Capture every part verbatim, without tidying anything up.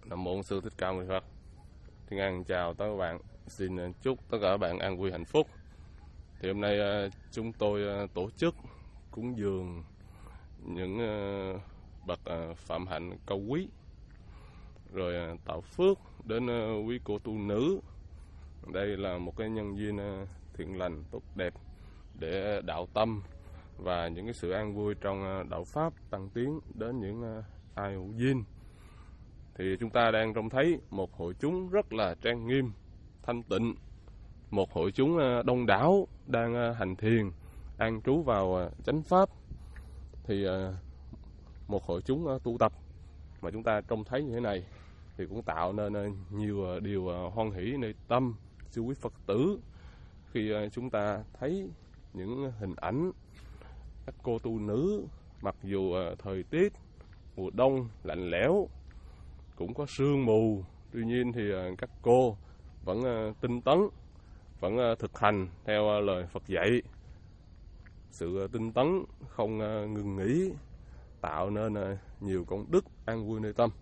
Nam mô Sư Thích Ca Mâu Ni Phật. Thiên An chào tất cả các bạn. Xin chúc tất cả các bạn an vui hạnh phúc. Thì hôm nay chúng tôi tổ chức cúng dường những bậc phạm hạnh cao quý, rồi tạo phước đến quý cô tu nữ. Đây là một cái nhân duyên thiện lành tốt đẹp để đạo tâm và những cái sự an vui trong đạo pháp tăng tiến đến những ai hữu duyên. Thì chúng ta đang trông thấy một hội chúng rất là trang nghiêm, thanh tịnh, một hội chúng đông đảo đang hành thiền, an trú vào chánh pháp. Thì một hội chúng tu tập mà chúng ta trông thấy như thế này thì cũng tạo nên nhiều điều hoan hỷ nơi tâm sư quý Phật tử khi chúng ta thấy những hình ảnh các cô tu nữ, mặc dù thời tiết mùa đông lạnh lẽo, cũng có sương mù, tuy nhiên thì các cô vẫn tinh tấn, vẫn thực hành theo lời Phật dạy. Sự tinh tấn không ngừng nghỉ tạo nên nhiều công đức an vui nơi tâm.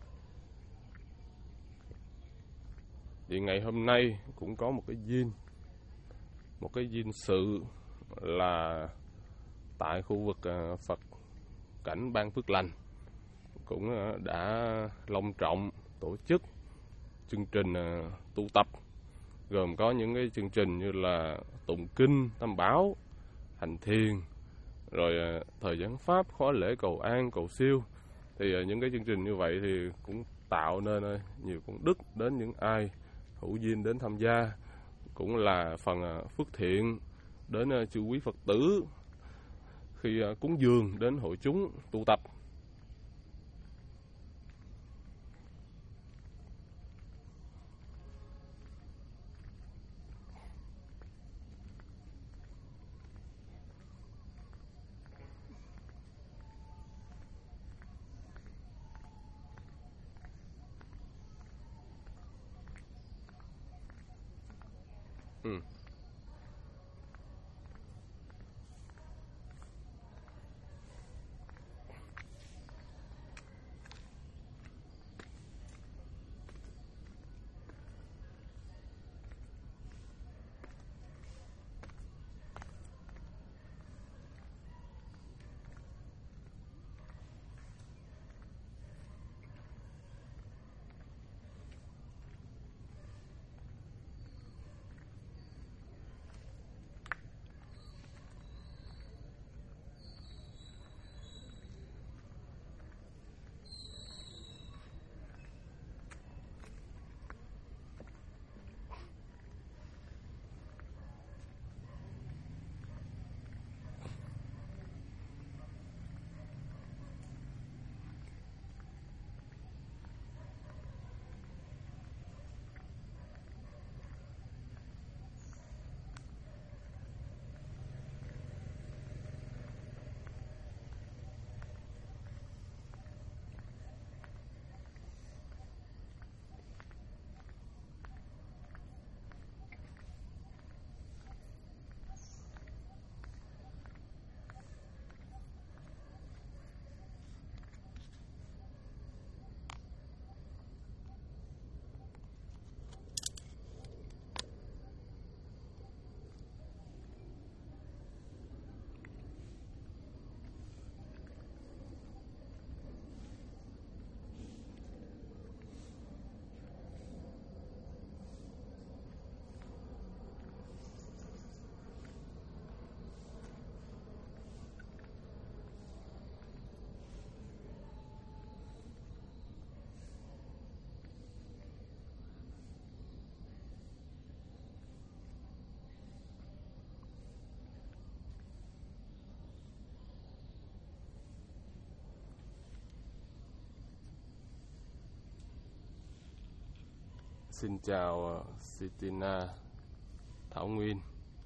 Thì ngày hôm nay cũng có một cái duyên, một cái duyên sự là tại khu vực Phật cảnh Ban Phước Lành cũng đã long trọng tổ chức chương trình tu tập, gồm có những cái chương trình như là tụng kinh tam bảo, hành thiền, rồi thời gian pháp, khóa lễ cầu an, cầu siêu. Thì những cái chương trình như vậy thì cũng tạo nên nhiều công đức đến những ai hữu duyên đến tham gia, cũng là phần phước thiện đến chư quý Phật tử khi cúng dường đến hội chúng tu tập. Ừ. Xin chào Sitina Thảo Nguyên,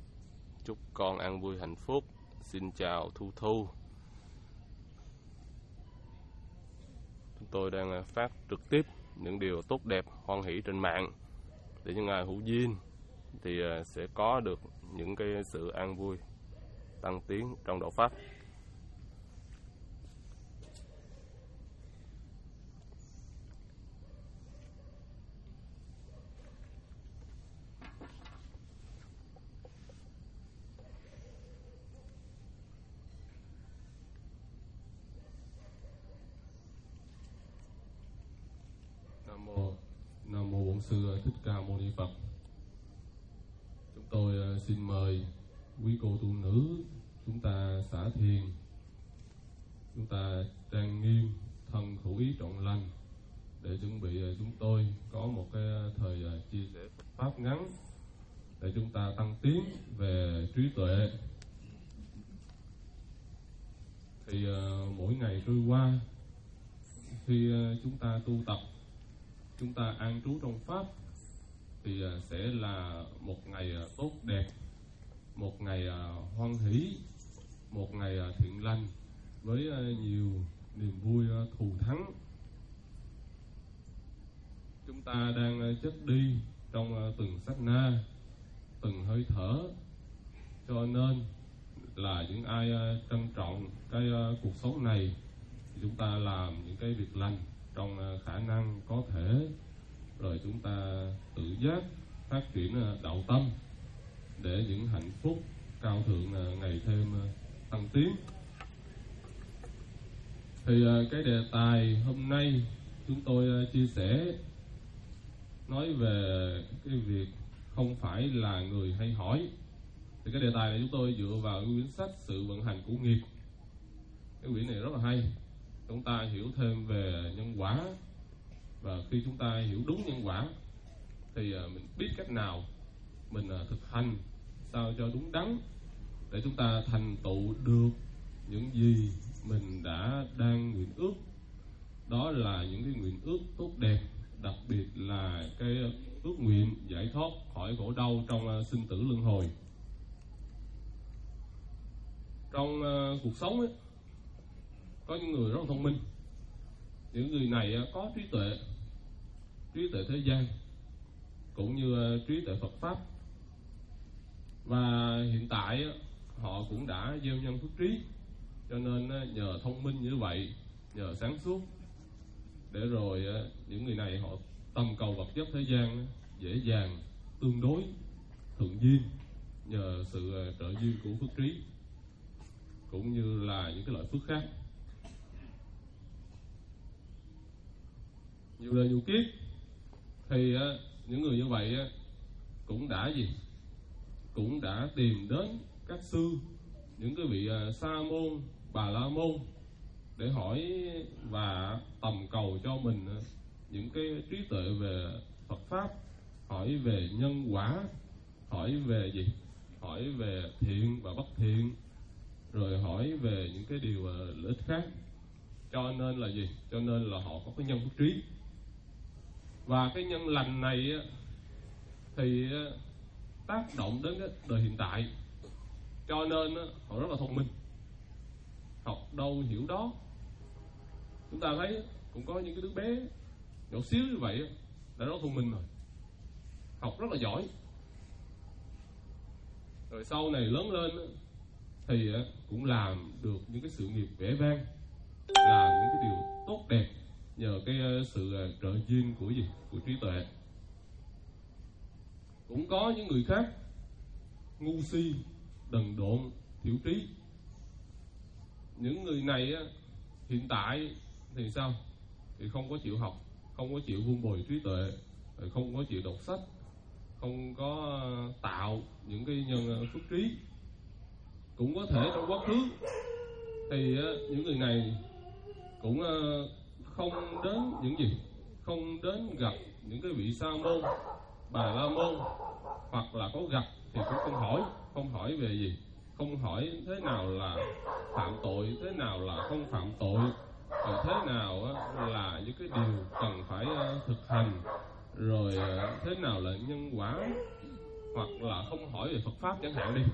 chúc con an vui hạnh phúc. Xin chào Thu Thu. Chúng tôi đang phát trực tiếp những điều tốt đẹp hoan hỷ trên mạng để những ai hữu duyên thì sẽ có được những cái sự an vui tăng tiến trong đạo pháp. Bổn Sư Thích Ca Mâu Ni Phật. Chúng tôi xin mời quý cô tu nữ chúng ta xả thiền, chúng ta trang nghiêm thân khẩu ý trọn lành để chuẩn bị chúng tôi có một cái thời chia sẻ Phật pháp ngắn để chúng ta tăng tiến về trí tuệ. Thì uh, mỗi ngày trôi qua, khi uh, chúng ta tu tập, chúng ta an trú trong pháp thì uh, sẽ là một ngày uh, tốt đẹp, một ngày uh, hoan hỷ, một ngày uh, thiện lành với uh, nhiều niềm vui uh, thù thắng. Chúng ta đang uh, chất đi trong uh, từng sát na, từng hơi thở, cho nên là những ai uh, trân trọng cái uh, cuộc sống này thì chúng ta làm những cái việc lành trong uh, khả năng có thể, rồi chúng ta tự giác phát triển uh, đạo tâm để những hạnh phúc cao thượng uh, ngày thêm uh, tăng tiến. Thì uh, cái đề tài hôm nay chúng tôi uh, chia sẻ nói về cái việc không phải là người hay hỏi. Thì cái đề tài này chúng tôi dựa vào quyển sách Sự Vận Hành Của Nghiệp. Cái quyển này rất là hay, chúng ta hiểu thêm về nhân quả, và khi chúng ta hiểu đúng nhân quả thì mình biết cách nào mình thực hành sao cho đúng đắn để chúng ta thành tựu được những gì mình đã đang nguyện ước. Đó là những cái nguyện ước tốt đẹp, đặc biệt là cái ước nguyện giải thoát khỏi khổ đau trong sinh tử luân hồi. Trong uh, cuộc sống ấy, có những người rất là thông minh. Những người này uh, có trí tuệ, trí tuệ thế gian cũng như uh, trí tuệ Phật pháp. Và hiện tại uh, họ cũng đã gieo nhân phước trí, cho nên uh, nhờ thông minh như vậy, nhờ sáng suốt, để rồi uh, những người này họ tầm cầu vật chất thế gian uh, dễ dàng, tương đối, thuận duyên nhờ sự uh, trợ duyên của phước trí, cũng như là những cái loại phước khác. Nhiều đời nhiều kiếp thì uh, những người như vậy uh, cũng đã gì? Cũng đã tìm đến các sư, những cái vị uh, sa môn, bà la môn để hỏi và tầm cầu cho mình uh, những cái trí tuệ về Phật pháp, hỏi về nhân quả, hỏi về gì? Hỏi về thiện và bất thiện, rồi hỏi về những cái điều uh, lợi ích khác. Cho nên là gì? Cho nên là họ có cái nhân phước trí. Và cái nhân lành này uh, thì uh, tác động đến cái đời hiện tại. Cho nên uh, họ rất là thông minh, học đâu hiểu đó. Chúng ta thấy cũng có những cái đứa bé nhỏ xíu như vậy uh, đã rất thông minh rồi, học rất là giỏi. Rồi sau này lớn lên uh, thì cũng làm được những cái sự nghiệp vẻ vang, làm những cái điều tốt đẹp nhờ cái sự trợ duyên của gì? Của trí tuệ. Cũng có những người khác ngu si, đần độn, thiểu trí. Những người này hiện tại thì sao? Thì không có chịu học, không có chịu vun bồi trí tuệ, không có chịu đọc sách, không có tạo những cái nhân phước trí. Cũng có thể trong quá khứ thì uh, những người này cũng uh, không đến những gì, không đến gặp những cái vị sa môn, bà la môn, hoặc là có gặp thì cũng không hỏi, không hỏi về gì, không hỏi thế nào là phạm tội, thế nào là không phạm tội, rồi thế nào uh, là những cái điều cần phải uh, thực hành, rồi uh, thế nào là nhân quả, hoặc là không hỏi về Phật pháp chẳng hạn đi.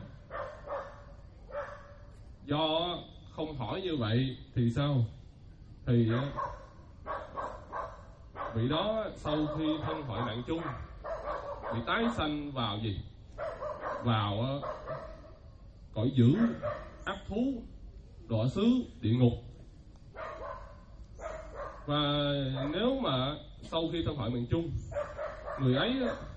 Do không hỏi như vậy thì sao? Thì vị đó sau khi thân hoại nạn chung bị tái sanh vào gì? Vào cõi dữ, ác thú, đọa xứ, địa ngục. Và nếu mà sau khi thân hoại nạn chung, người ấy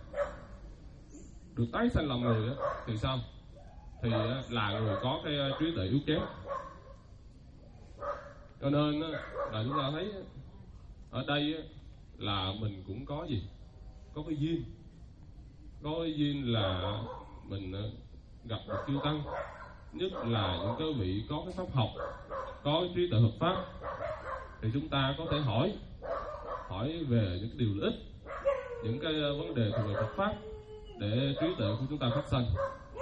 được tái sanh làm người thì sao? Thì là người có cái trí tuệ yếu kém. Cho nên là chúng ta thấy ở đây là mình cũng có gì? có cái duyên, có cái duyên là mình gặp một chư tăng, nhất là những cái vị có cái pháp học, có cái trí tuệ Phật pháp, thì chúng ta có thể hỏi hỏi về những cái điều lợi ích, những cái vấn đề thuộc về Phật pháp để trí tuệ của chúng ta phát sinh.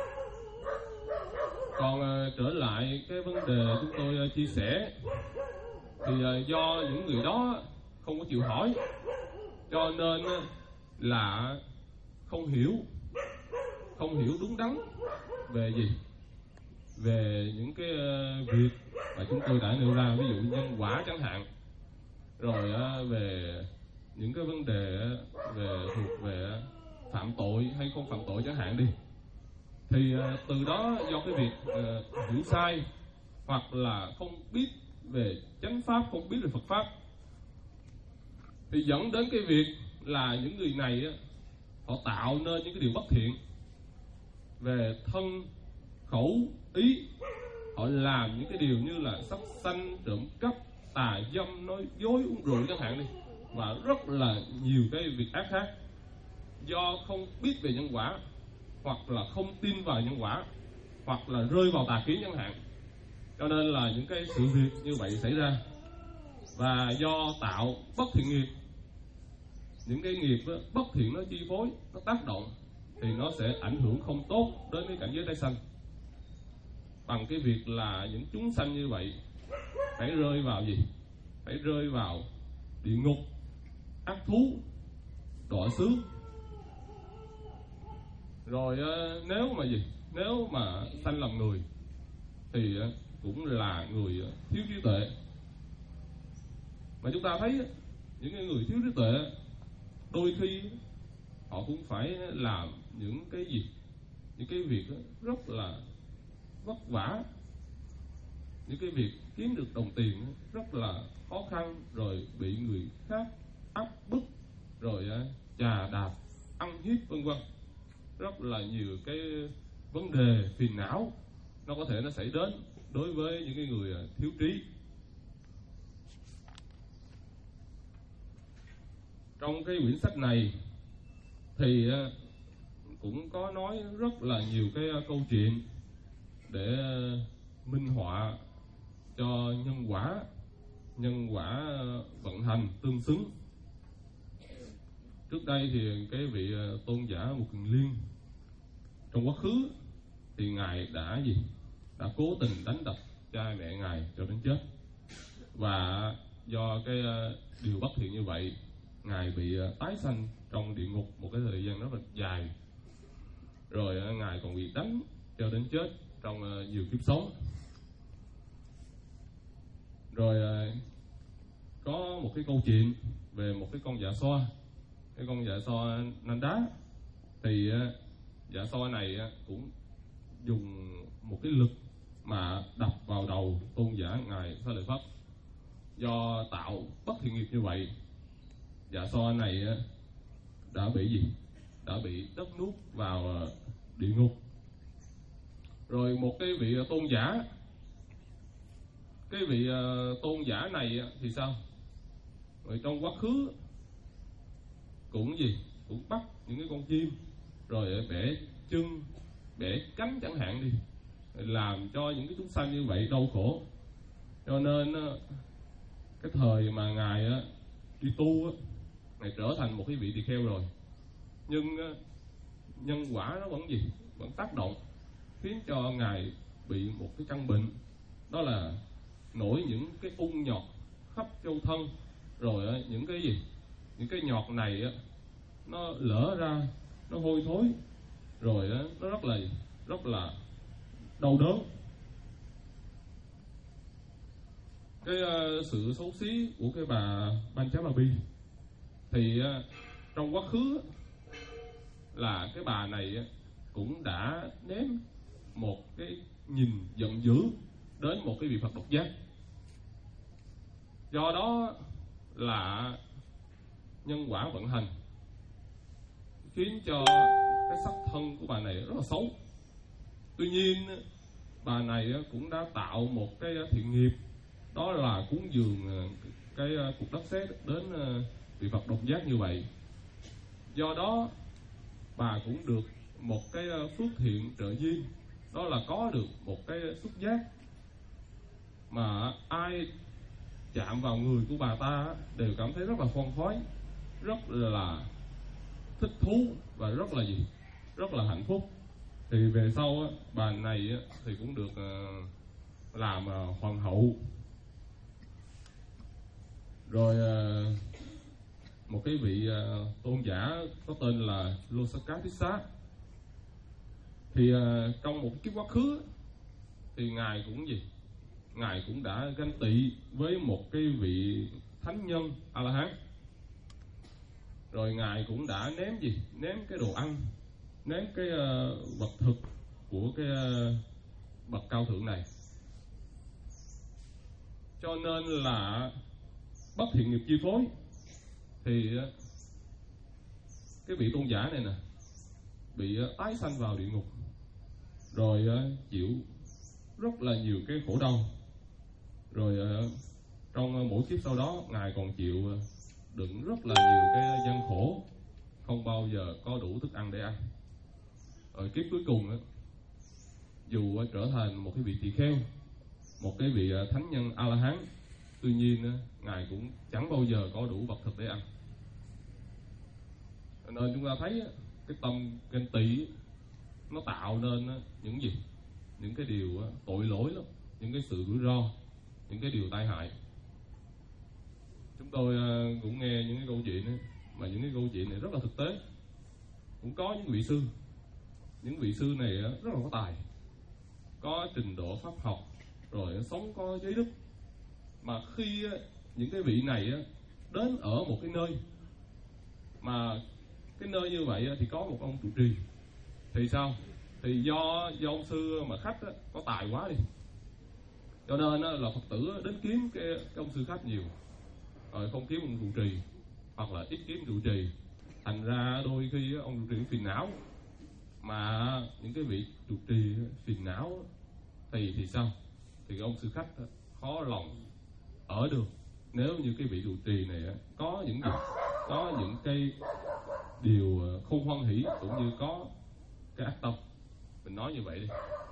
Còn uh, trở lại cái vấn đề chúng tôi uh, chia sẻ thì uh, do những người đó không có chịu hỏi, cho nên uh, là không hiểu, không hiểu đúng đắn về gì, về những cái uh, việc mà chúng tôi đã nêu ra, ví dụ nhân quả chẳng hạn, rồi uh, về những cái vấn đề uh, về thuộc về phạm tội hay không phạm tội chẳng hạn đi. Thì uh, từ đó do cái việc uh, hiểu sai hoặc là không biết về chánh pháp, không biết về Phật pháp, thì dẫn đến cái việc là những người này uh, họ tạo nên những cái điều bất thiện về thân, khẩu, ý. Họ làm những cái điều như là sát sanh, trộm cắp, tà dâm, nói dối, uống rượu chẳng hạn đi, và rất là nhiều cái việc ác khác, do không biết về nhân quả, hoặc là không tin vào nhân quả, hoặc là rơi vào tà kiến chẳng hạn, cho nên là những cái sự việc như vậy xảy ra. Và do tạo bất thiện nghiệp, những cái nghiệp đó, bất thiện nó chi phối, nó tác động, thì nó sẽ ảnh hưởng không tốt đến cái cảnh giới tái sanh. Bằng cái việc là những chúng sanh như vậy phải rơi vào gì? Phải rơi vào địa ngục, ác thú, đọa xứ. Rồi nếu mà gì? Nếu mà sanh làm người thì cũng là người thiếu trí tuệ. Mà chúng ta thấy những người thiếu trí tuệ đôi khi họ cũng phải làm những cái gì, những cái việc rất là vất vả, những cái việc kiếm được đồng tiền rất là khó khăn, rồi bị người khác áp bức, rồi chà đạp, ăn hiếp vân vân. Rất là nhiều cái vấn đề phiền não nó có thể nó xảy đến đối với những cái người thiếu trí. Trong cái quyển sách này thì cũng có nói rất là nhiều cái câu chuyện để minh họa cho nhân quả, nhân quả vận hành tương xứng. Trước đây thì cái vị tôn giả Mục Kiền Liên trong quá khứ thì ngài đã gì? Đã cố tình đánh đập cha mẹ ngài cho đến chết. Và do cái điều bất thiện như vậy, ngài bị tái sanh trong địa ngục một cái thời gian rất là dài. Rồi ngài còn bị đánh cho đến chết trong nhiều kiếp sống. Rồi có một cái câu chuyện về một cái con dạ xoa, cái con dạ xoa nanh đá. Thì dạ xoa này cũng dùng một cái lực mà đập vào đầu tôn giả ngài Xá Lợi Phất. Do tạo bất thiện nghiệp như vậy, dạ xoa này đã bị gì? Đã bị đất nuốt vào địa ngục. Rồi một cái vị tôn giả, cái vị tôn giả này thì sao? Rồi trong quá khứ cũng gì? Cũng bắt những cái con chim, rồi bẻ chân, bẻ cánh chẳng hạn đi, làm cho những cái chúng sanh như vậy đau khổ. Cho nên cái thời mà ngài đi tu, ngài trở thành một cái vị tỳ kheo rồi, nhưng nhân quả nó vẫn gì? Vẫn tác động, khiến cho ngài bị một cái căn bệnh, đó là nổi những cái ung nhọt khắp châu thân. Rồi những cái gì? Những cái nhọt này nó lở ra, nó hôi thối, rồi nó rất là rất là đau đớn. Cái uh, sự xấu xí của cái bà Panchababi thì uh, trong quá khứ là cái bà này cũng đã ném một cái nhìn giận dữ đến một cái vị Phật độc giác. Do đó là nhân quả vận hành khiến cho cái sắc thân của bà này rất là xấu. Tuy nhiên bà này cũng đã tạo một cái thiện nghiệp, đó là cúng dường cái cục đất sét đến vị Phật độc giác như vậy. Do đó bà cũng được một cái phước thiện trợ duyên, đó là có được một cái xúc giác mà ai chạm vào người của bà ta đều cảm thấy rất là khoan khoái, rất là thích thú và rất là gì rất là hạnh phúc. Thì về sau bà này thì cũng được làm hoàng hậu. Rồi một cái vị tôn giả có tên là Losakatissa, thì trong một kiếp quá khứ thì ngài cũng gì ngài cũng đã ganh tị với một cái vị thánh nhân A La Hán. Rồi ngài cũng đã ném gì ném cái đồ ăn, ném cái uh, vật thực của cái uh, bậc cao thượng này. Cho nên là bất thiện nghiệp chi phối, thì uh, cái vị tôn giả này nè bị uh, tái sanh vào địa ngục, rồi uh, chịu rất là nhiều cái khổ đau. Rồi uh, trong uh, mỗi kiếp sau đó ngài còn chịu uh, đựng rất là nhiều cái gian khổ, không bao giờ có đủ thức ăn để ăn. Ở kiếp cuối cùng uh, dù uh, trở thành một cái vị tỳ kheo, một cái vị uh, thánh nhân A La Hán, tuy nhiên uh, ngài cũng chẳng bao giờ có đủ vật thực để ăn. Nên chúng ta thấy uh, cái tâm ganh tị nó tạo nên uh, những gì những cái điều uh, tội lỗi lắm, những cái sự rủi ro, những cái điều tai hại. Chúng tôi uh, cũng nghe những cái câu chuyện ấy, mà những cái câu chuyện này rất là thực tế. Cũng có những vị sư, những vị sư này uh, rất là có tài, có trình độ pháp học, rồi uh, sống có giới đức. Mà khi uh, những cái vị này uh, đến ở một cái nơi mà cái nơi như vậy uh, thì có một ông trụ trì, thì sao? Thì do do ông sư mà khách uh, có tài quá đi, cho nên uh, là Phật tử đến kiếm cái, cái ông sư khách nhiều, rồi không kiếm ông trụ trì, hoặc là ít kiếm trụ trì. Thành ra đôi khi ông trụ trì phiền não, mà những cái vị trụ trì phiền não thì thì sao? Thì ông sư khách khó lòng ở được. Nếu như cái vị trụ trì này có những gì có những cái điều không hoan hỷ, cũng như có cái ác tâm, mình nói như vậy đi.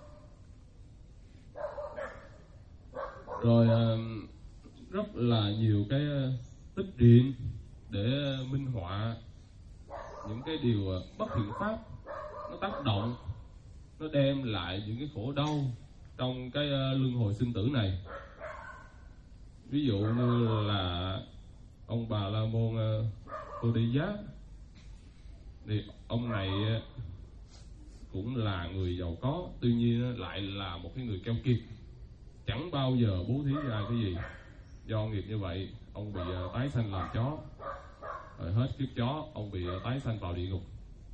Rồi rất là nhiều cái tích truyện để minh họa những cái điều bất thiện pháp nó tác động, nó đem lại những cái khổ đau trong cái luân hồi sinh tử này. Ví dụ như là ông Bà La Môn Tô Đi Giá, thì ông này cũng là người giàu có, tuy nhiên lại là một cái người keo kiệt, chẳng bao giờ bố thí ra cái gì. Do nghiệp như vậy, ông bị uh, tái sanh làm chó. Rồi hết kiếp chó, ông bị uh, tái sanh vào địa ngục.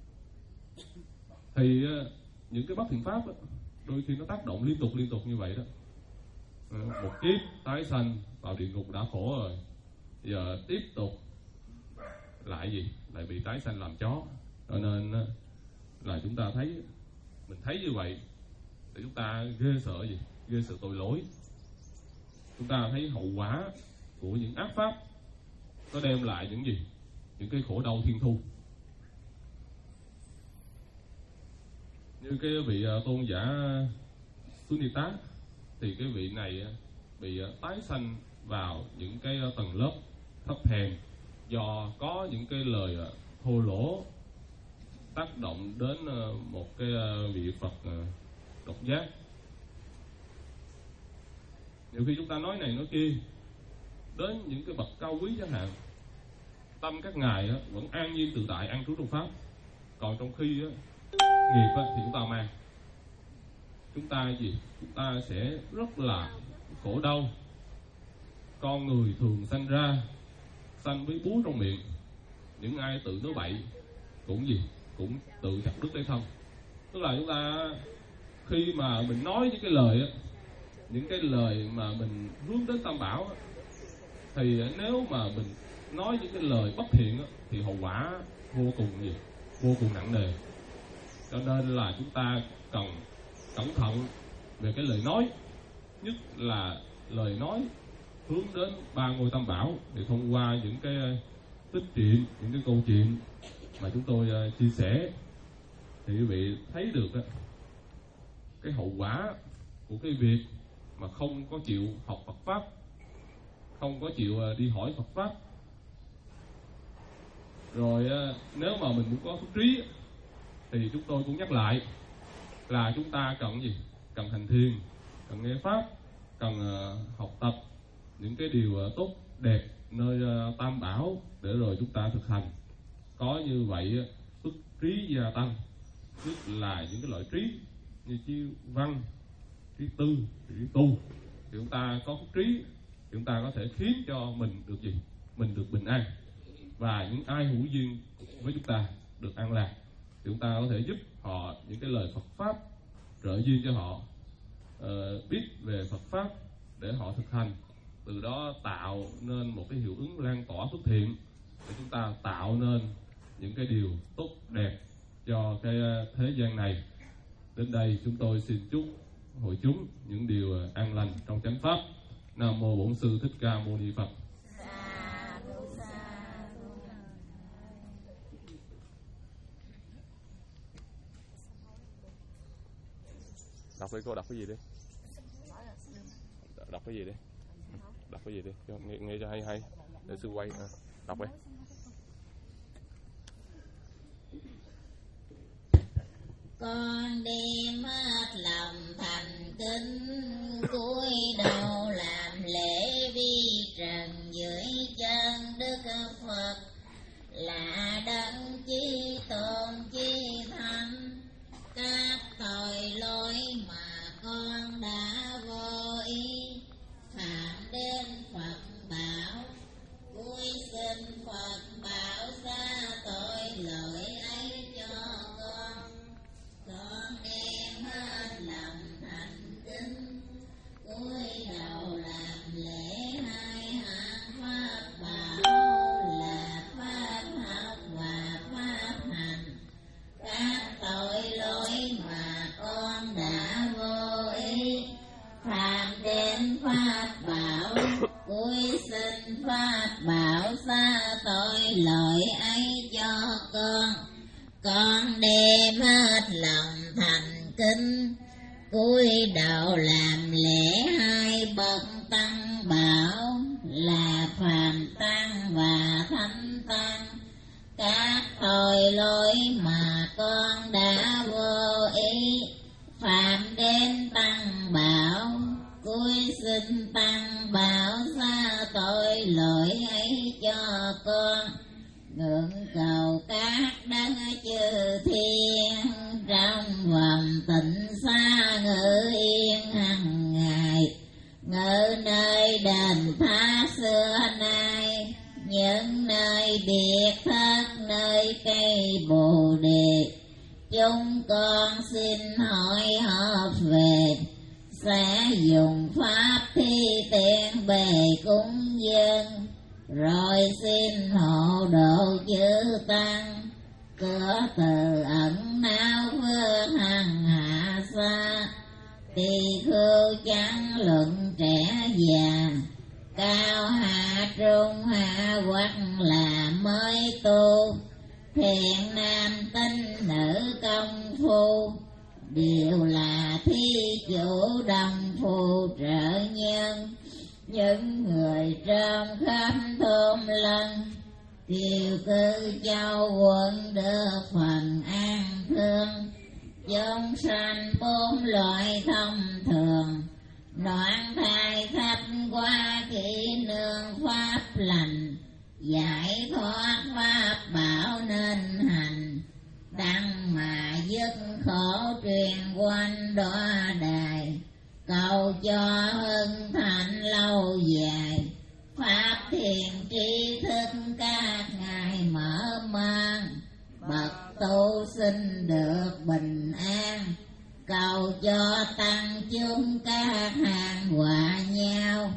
Thì uh, những cái bất thiện pháp đó, đôi khi nó tác động liên tục liên tục như vậy đó. Uh, một kiếp tái sanh vào địa ngục đã khổ rồi, giờ tiếp tục lại gì? Lại bị tái sanh làm chó. Cho nên uh, là chúng ta thấy, mình thấy như vậy thì chúng ta ghê sợ gì? Ghê sợ tội lỗi. Chúng ta thấy hậu quả của những ác pháp nó đem lại những gì? Những cái khổ đau thiên thu. Như cái vị tôn giả Sunita, thì cái vị này bị tái sanh vào những cái tầng lớp thấp hèn, do có những cái lời thô lỗ tác động đến một cái vị Phật độc giác. Nhiều khi chúng ta nói này nói kia đến những cái bậc cao quý chẳng hạn, tâm các ngài á, vẫn an nhiên tự tại, an trú trong pháp. Còn trong khi á, nghiệp á, thì chúng ta mang, chúng ta gì chúng ta sẽ rất là khổ đau. Con người thường sanh ra sanh với búa trong miệng, những ai tự nói bậy cũng gì cũng tự chặt đứt lấy thân. Tức là chúng ta khi mà mình nói những cái lời á, những cái lời mà mình hướng đến Tam Bảo á, thì nếu mà mình nói những cái lời bất thiện á, thì hậu quả vô cùng gì vô cùng nặng nề. Cho nên là chúng ta cần cẩn thận về cái lời nói, nhất là lời nói hướng đến ba ngôi Tam Bảo. Thì thông qua những cái tích truyện, những cái câu chuyện mà chúng tôi uh, chia sẻ, thì quý vị thấy được uh, cái hậu quả của cái việc mà không có chịu học Phật pháp, không có chịu uh, đi hỏi Phật pháp. Rồi uh, nếu mà mình muốn có phước trí thì chúng tôi cũng nhắc lại là chúng ta cần gì? Cần hành thiền, cần nghe pháp, cần uh, học tập những cái điều uh, tốt đẹp nơi uh, Tam Bảo để rồi chúng ta thực hành. Có như vậy uh, phước trí gia tăng, tức là những cái loại trí như trí văn, trí tư, trí tu, thì chúng ta có phước trí thì chúng ta có thể khiến cho mình được gì? Mình được bình an, và những ai hữu duyên với chúng ta được an lạc, thì chúng ta có thể giúp họ những cái lời Phật pháp, trợ duyên cho họ uh, biết về Phật pháp để họ thực hành, từ đó tạo nên một cái hiệu ứng lan tỏa phước thiện để chúng ta tạo nên những cái điều tốt đẹp cho cái thế gian này. Đến đây chúng tôi xin chúc hội chúng những điều an lành trong chánh pháp. Nam mô Bổn Sư Thích Ca Mâu Ni Phật. Đọc đi cô, đọc cái gì đi? Đọc cái gì đi? Đọc cái gì đi? Nghe, nghe cho hay hay để sư quay. À, đọc đi. Con đem hết lòng thành kính, cúi đầu làm lễ vi trần dưới chân Đức Phật, là đấng chí tôn chí thánh. Các tội lỗi mà con đã vô ý phạm đến Phật bảo, cúi xin Phật bảo xa tội lỗi ấy cho con. Con đem hết lòng thành kính, cúi đầu làm lễ hai hạng pháp bảo, là pháp học và pháp hành. Các tội lỗi mà con đã vô ý phạm đến pháp bảo, cúi xin pháp bảo xa tội lỗi ấy cho con. Con đem hết lòng thành kính, cúi đầu làm lễ hai bậc tăng bảo, là phàm tăng và thánh tăng. Các tội lỗi mà con đã vô ý phạm đến tăng bảo, cúi xin tăng bảo xa tội lỗi ấy cho con. Ngưỡng cầu các đấng chư thiên trong vòng tịnh xa ngự yên hằng ngày, ngự nơi đền tha xưa nay, những nơi biệt thất nơi cây bồ đề. Chúng con xin hỏi họp về, sẽ dùng pháp thi tiện bề cúng dâng, rồi xin hộ độ chư tăng. Cửa từ ẩn não phương hằng hạ xa, tỳ khưu trắng luận trẻ già, cao hạ trung hạ hoặc là mới tu. Thiện nam tinh nữ công phu, đều là thi chủ đồng phù trợ nhân. Những người trong khắp thôn lân, kiều cư châu quận được phần an thương. Chúng sanh bốn loại thông thường, đoạn thai khắp qua kỹ nương pháp lành. Giải thoát pháp bảo nên hành, đặng mà dứt khổ truyền quanh đọa đài. Cầu cho hưng thạnh lâu dài, pháp thiền tri thức các ngài mở mang. Bậc tu sinh được bình an, cầu cho tăng chúng các hàng hòa nhau.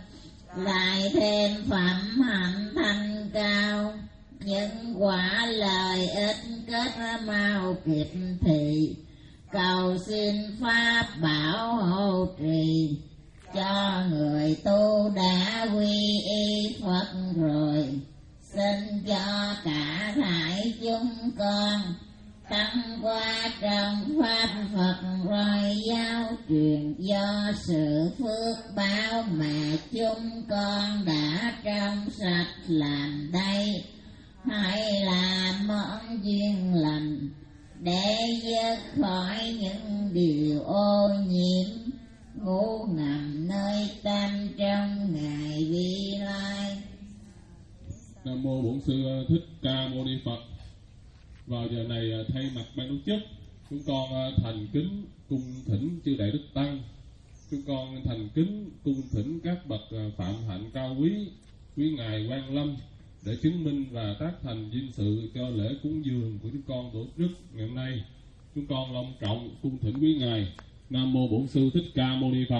Lại thêm phẩm hạnh thanh cao, những quả lời ích kết mau kịp thị. Cầu xin pháp bảo hộ trì, cho người tu đã quy y Phật rồi. Xin cho cả thải chúng chúng con tăng qua trong pháp Phật rồi giáo truyền, do sự phước báo mà chúng con đã trong sạch làm đây. Hãy làm món duyên lành để vớt khỏi những điều ô nhiễm, ngủ nằm nơi tam trong ngày vi lai. Nam mô Bổn Sư Thích Ca Mâu Ni Phật. Vào giờ này thay mặt ban tổ chức, chúng con thành kính cung thỉnh chư đại đức tăng. Chúng con thành kính cung thỉnh các bậc phạm hạnh cao quý, quý ngài Quan Lâm để chứng minh và tác thành duyên sự cho lễ cúng dường của chúng con tổ chức ngày hôm nay. Chúng con long trọng cung thỉnh quý ngài. Nam mô Bổn Sư Thích Ca Mâu Ni Phật.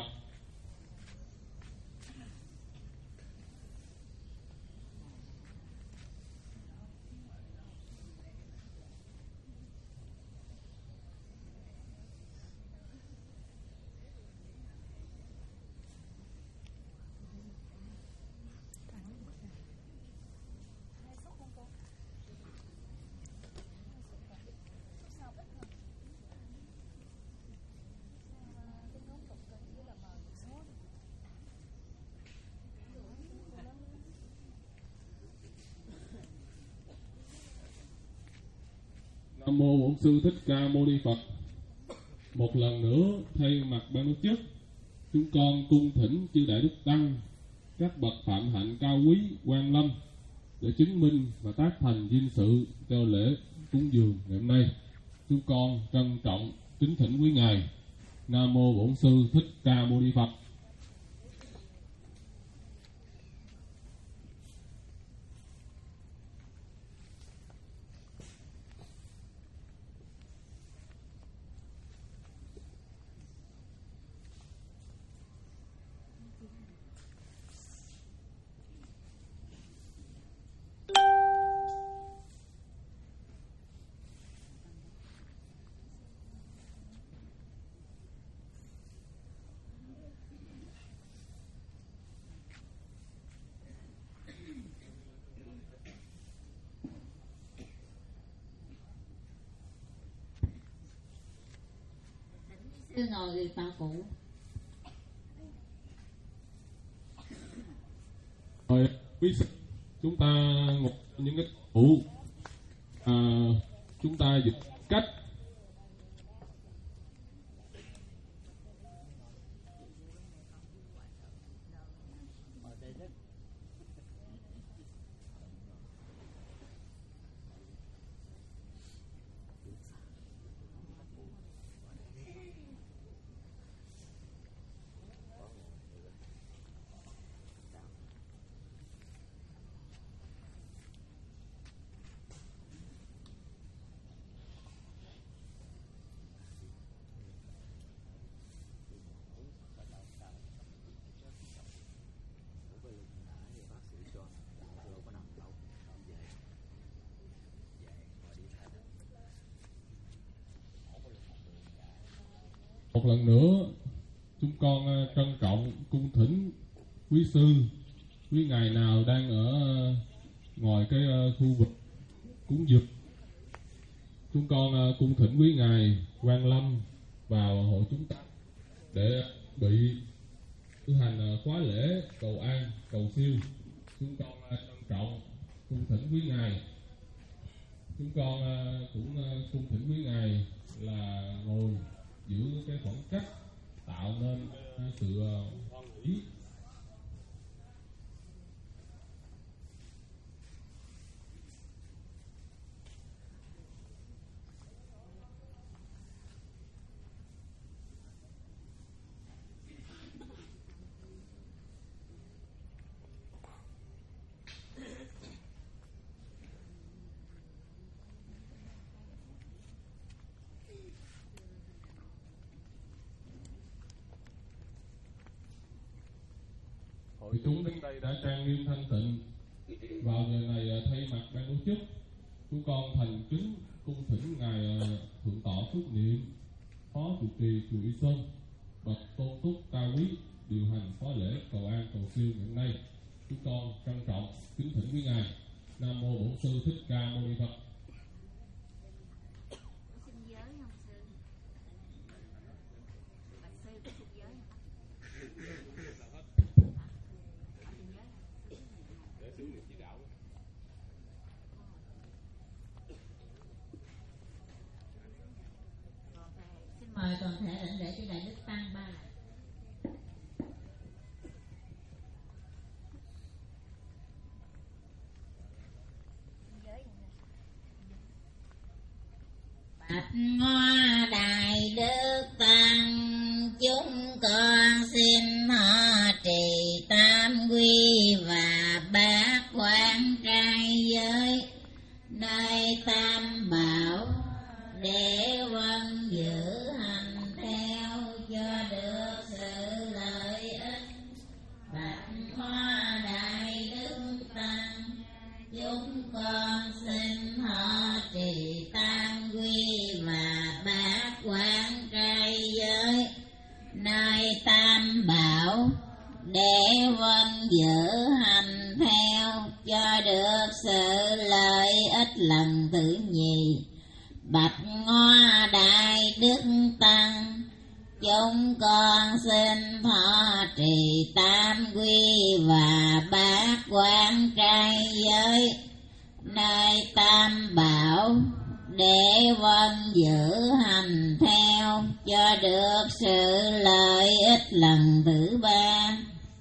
Nam mô Bổn Sư Thích Ca Mâu Ni Phật. Một lần nữa thay mặt ban tổ chức, chúng con cung thỉnh chư đại đức tăng, các bậc phạm hạnh cao quý Quan Lâm để chứng minh và tác thành duyên sự cho lễ cúng dường ngày hôm nay. Chúng con trân trọng kính thỉnh quý ngài. Nam mô Bổn Sư Thích Ca Mâu Ni Phật. Sư ngồi bà cụ. Rồi quý sư, chúng ta ngồi những cái cụ, à, chúng ta giữ cách. Một lần nữa, chúng con trân trọng cung thỉnh quý sư, quý ngài nào đang ở ngoài cái khu vực cúng dường. Chúng con cung thỉnh quý ngài Quan Lâm vào hội chúng ta để bị cử hành khóa lễ cầu an, cầu siêu. Chúng con trân trọng cung thỉnh quý ngài. Chúng con cũng cung thỉnh quý ngài là ngồi giữ cái khoảng cách tạo nên sự hoan hỷ. Hội chúng đến đây đã trang nghiêm thanh tịnh. Vào giờ này thay mặt ban tổ chức, chúng con thành kính cung thỉnh ngài thượng tọa Phước Niệm, phó trụ trì chùa Y Sơn, bậc tôn túc cao quý điều hành khóa lễ cầu an cầu siêu ngày hôm nay. Chúng con trân trọng kính thỉnh quý ngài. Nam mô Bổn Sư Thích Ca Mâu Ni Phật. Xin mời toàn thể đảnh lễ chư Đại Đức Tăng ba lại. Bạch Hoa Đại Đức Tăng, chúng con xin họ trì tam quy và bát quan trai giới nơi tam bảo, để quân giữ hành theo cho được sự lợi ích. Bạch Hoa Đại Đức Tăng, chúng con xin họ trì tam quy và bát quan trai giới nơi tam bảo, để quân giữ hành theo cho được sự lợi ích lần thứ nhì. Bạch Hoa Đại Đức Tăng, chúng con xin thọ trì tam quy và bát quan trai giới nơi tam bảo, để quân giữ hành theo cho được sự lợi ích lần thứ ba.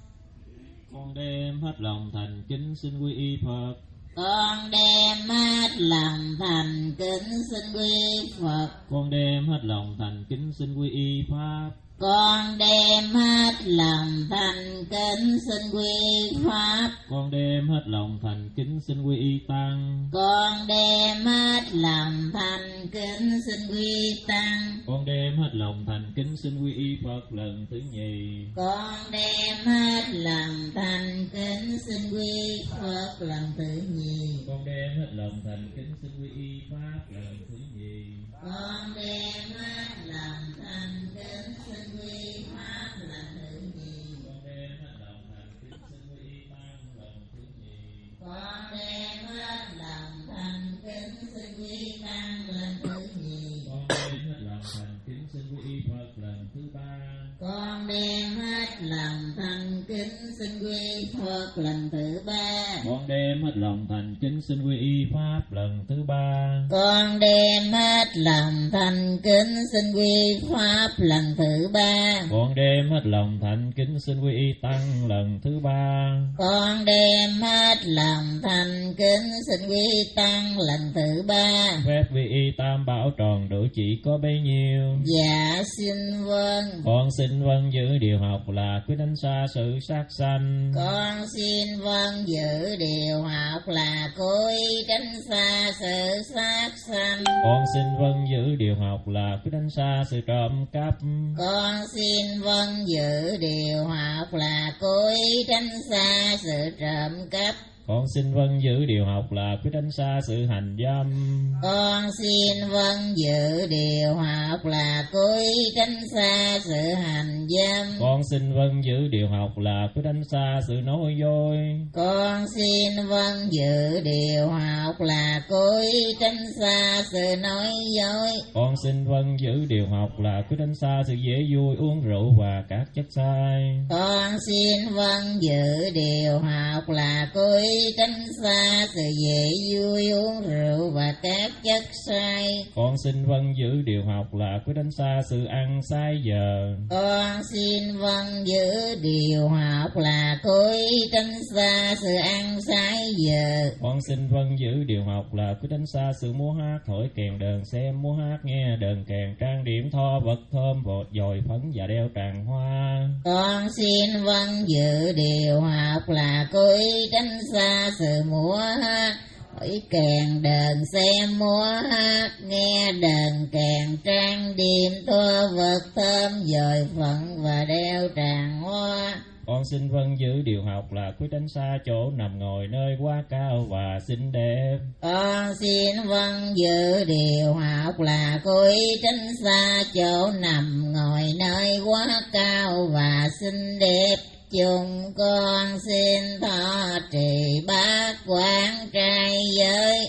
Con đem hết lòng thành kính xin quy y Phật. Con đem hết lòng thành kính xin quy Phật. Con đem hết lòng thành kính xin quy y Pháp. Con đem hết lòng thành kính xin quy Pháp. Con đem hết lòng thành kính xin quy y Tăng. Con đem hết lòng thành kính xin quy Tăng. Con đem hết lòng thành kính xin quy y Phật lần thứ nhì. Con đem hết lòng thành kính xin quy Phật lần thứ nhì. Con đem hết lòng thành kính xin quy y Pháp lần thứ nhì. Con đem hết lòng thành kính xin quy Pháp lần thứ nhì. Con đem hết lòng thành kính xin quy y Tăng lần thứ nhì. Con đem hết lòng thành kính xin quy Tăng lần thứ nhì. Con đem hết lòng thành kính xin quy y Phật lần thứ ba. Con đem hết lòng thành kính xin quy Phật lần thứ ba. Con đem hết lòng thành kính xin quy y Pháp lần thứ ba. Con đem hết lòng thành kính xin quy Pháp lần thứ ba. Con đem hết lòng thành kính xin quy y Tăng lần thứ ba. Con đem hết lòng thành kính xin quy Tăng lần thứ ba. Phép quy y tam bảo tròn đủ chỉ có bấy nhiêu. Dạ xin vâng. Con xin vâng giữ điều học là quyết đánh xa sự sát sanh. Con xin vâng giữ điều học là cố ý tránh xa sự sát sanh. Con xin vâng giữ điều học là quyết đánh xa sự trộm cắp. Con xin vâng giữ điều học là cố ý tránh xa sự trộm cắp. Con xin vâng giữ điều học là quyết đánh xa sự hành dâm. Con xin vâng giữ điều học là cố ý tránh xa sự hành dâm. Con xin vâng giữ điều học là quyết đánh xa sự nói dối. Con xin vâng giữ điều học là cố ý tránh xa sự nói dối. Con xin vâng giữ điều học là quyết đánh xa sự dễ vui uống rượu và các chất sai. Con xin vâng giữ điều học là cố ý tránh xa sự dễ vui uống rượu và các chất sai. Con xin vâng giữ điều học là quyết đánh xa sự ăn sai giờ. Con xin vâng giữ điều học là cố ý tránh xa sự ăn sai giờ. Con xin vâng giữ điều học là quyết đánh xa sự múa hát thổi kèn đờn xem múa hát nghe đờn kèn trang điểm tho vật thơm vột dồi phấn và đeo tràng hoa. Con xin vâng giữ điều học là cố ý tránh xa sự múa hát thổi kèn đờn xem múa hát nghe đờn kèn trang điểm tho vật thơm dồi phấn và đeo tràng hoa. Con xin vâng giữ điều học là quyết tránh xa chỗ nằm ngồi nơi quá cao và xinh đẹp. Con xin vâng giữ điều học là cố ý tránh xa chỗ nằm ngồi nơi quá cao và xinh đẹp. Chúng con xin thọ trì bát quan trai giới,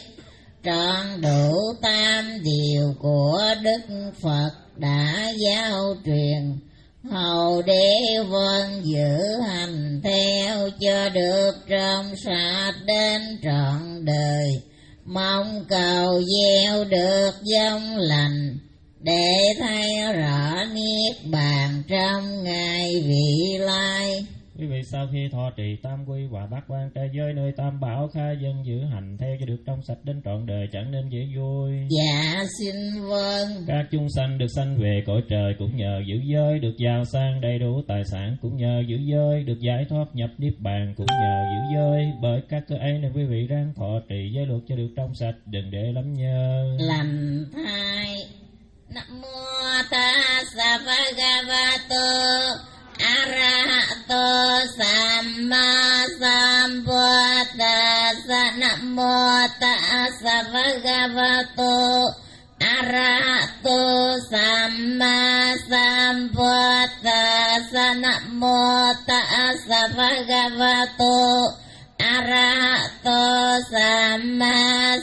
trọn đủ tam điều của Đức Phật đã giáo truyền, hầu để vâng giữ hành theo cho được trong sạch đến trọn đời. Mong cầu gieo được giống lành, để thấy rõ niết bàn trong ngày vị lai. Quý vị sau khi thọ trì tam quy và bát quan trai giới nơi tam bảo, khá dân giữ hành theo cho được trong sạch đến trọn đời, chẳng nên dễ vui. Dạ xin vâng. Các chúng sanh được sanh về cõi trời cũng nhờ giữ giới, được giàu sang đầy đủ tài sản cũng nhờ giữ giới, được giải thoát nhập niết bàn cũng nhờ giữ giới. Bởi các cơ ấy nên quý vị ráng thọ trì giới luật cho được trong sạch, đừng để lắm nhơ. Làm thai. Nam mô Tassa Bhagavato Arahato Samma Sambuddhassa. Nam mô Tassa Bhagavato Arahato Samma Sambuddhassa. Nam mô Tassa Bhagavato Arahato Samma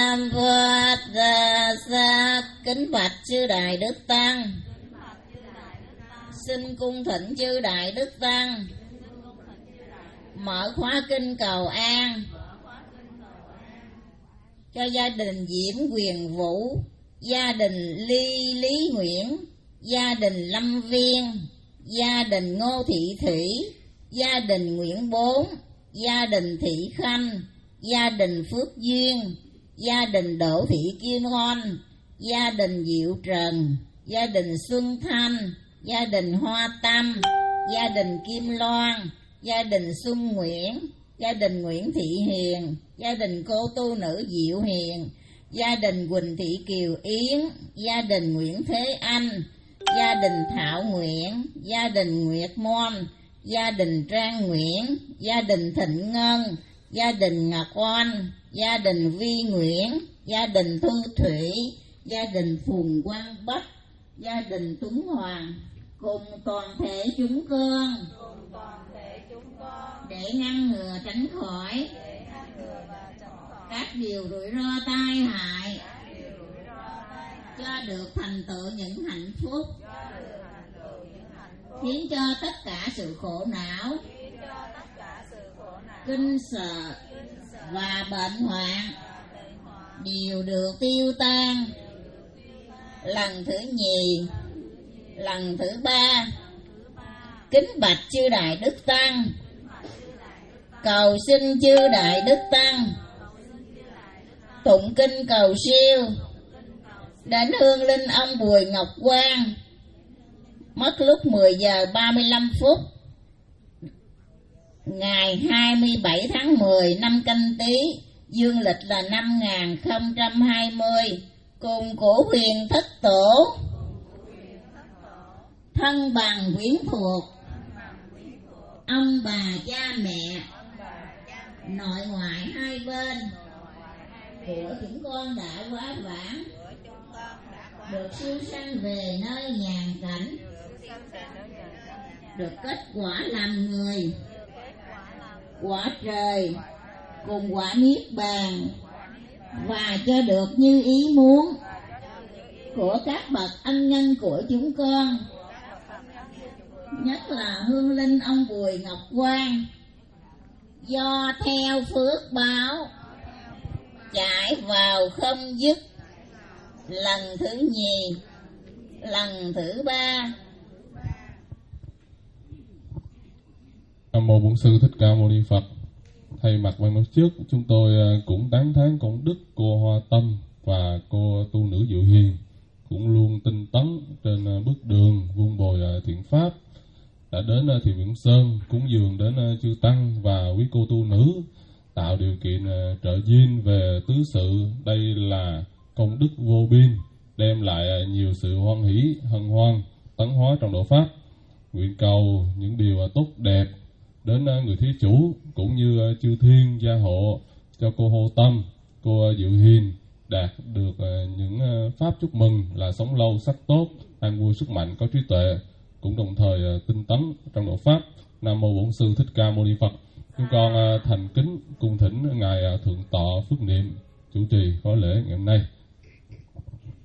Sambuddhassa. Kính bạch chư Đại Đức Tăng, xin cung thỉnh chư Đại Đức Tăng mở khóa kinh cầu an cho gia đình Diễm Quyền Vũ, gia đình Ly Lý Nguyễn, gia đình Lâm Viên, gia đình Ngô Thị Thủy, gia đình Nguyễn Bốn, gia đình Thị Khanh, gia đình Phước Duyên, gia đình Đỗ Thị Kim Oanh, gia đình Diệu Trần, gia đình Xuân Thanh, gia đình Hoa Tâm, gia đình Kim Loan, gia đình Xuân Nguyễn, gia đình Nguyễn Thị Hiền, gia đình cô tu nữ Diệu Hiền, gia đình Quỳnh Thị Kiều Yến, gia đình Nguyễn Thế Anh, gia đình Thảo Nguyễn, gia đình Nguyệt Mon, gia đình Trang Nguyễn, gia đình Thịnh Ngân, gia đình Ngọc Oanh, gia đình Vi Nguyễn, gia đình Thu Thủy, gia đình Phùng Quang Bách, gia đình Tuấn Hoàng, cùng toàn thể chúng con, để ngăn ngừa tránh khỏi các điều rủi ro tai hại, cho được thành tựu những hạnh phúc, khiến cho tất cả sự khổ não, kinh sợ và bệnh hoạn đều được tiêu tan. Lần thứ nhì, lần thứ ba, kính bạch chư Đại Đức Tăng, cầu xin chư Đại Đức Tăng tụng kinh cầu siêu đến hương linh ông Bùi Ngọc Quang, mất lúc mười giờ ba mươi lăm phút ngày hai mươi bảy tháng mười năm Canh Tý, dương lịch là năm nghìn không trăm hai mươi, cùng cổ huyền thất tổ, thân bằng quyến thuộc, ông bà cha mẹ, nội ngoại hai bên của chúng con đã quá vãng, được siêu sanh về nơi nhàn cảnh, được kết quả làm người, quả trời cùng quả niết bàn, và cho được như ý muốn của các bậc ân nhân của chúng con, nhất là hương linh ông Bùi Ngọc Quang, do theo phước báo chảy vào không dứt, lần thứ nhì, lần thứ ba. Nam mô Bổn Sư Thích Ca Mâu Ni Phật. Thay mặt ban tổ chức, chúng tôi cũng tán thán công đức cô Hoa Tâm và cô tu nữ Diệu Hiền, cũng luôn tinh tấn trên bước đường vun bồi thiện pháp, đã đến Thiền Viện Sơn cúng dường đến chư tăng và quý cô tu nữ, tạo điều kiện trợ duyên về tứ sự. Đây là công đức vô biên, đem lại nhiều sự hoan hỷ, hân hoan, tấn hóa trong độ pháp. Nguyện cầu những điều tốt đẹp đến người thí chủ cũng như chư thiên gia hộ cho cô Hồ Tâm, cô Diệu Hiền đạt được những pháp chúc mừng là sống lâu sắc tốt, an vui sức mạnh, có trí tuệ, cũng đồng thời tinh tấn trong độ pháp. Nam mô Bổn Sư Thích Ca Mâu Ni Phật. Chúng con thành kính cung thỉnh ngài Thượng tọa Phước Niệm chủ trì khóa lễ ngày hôm nay.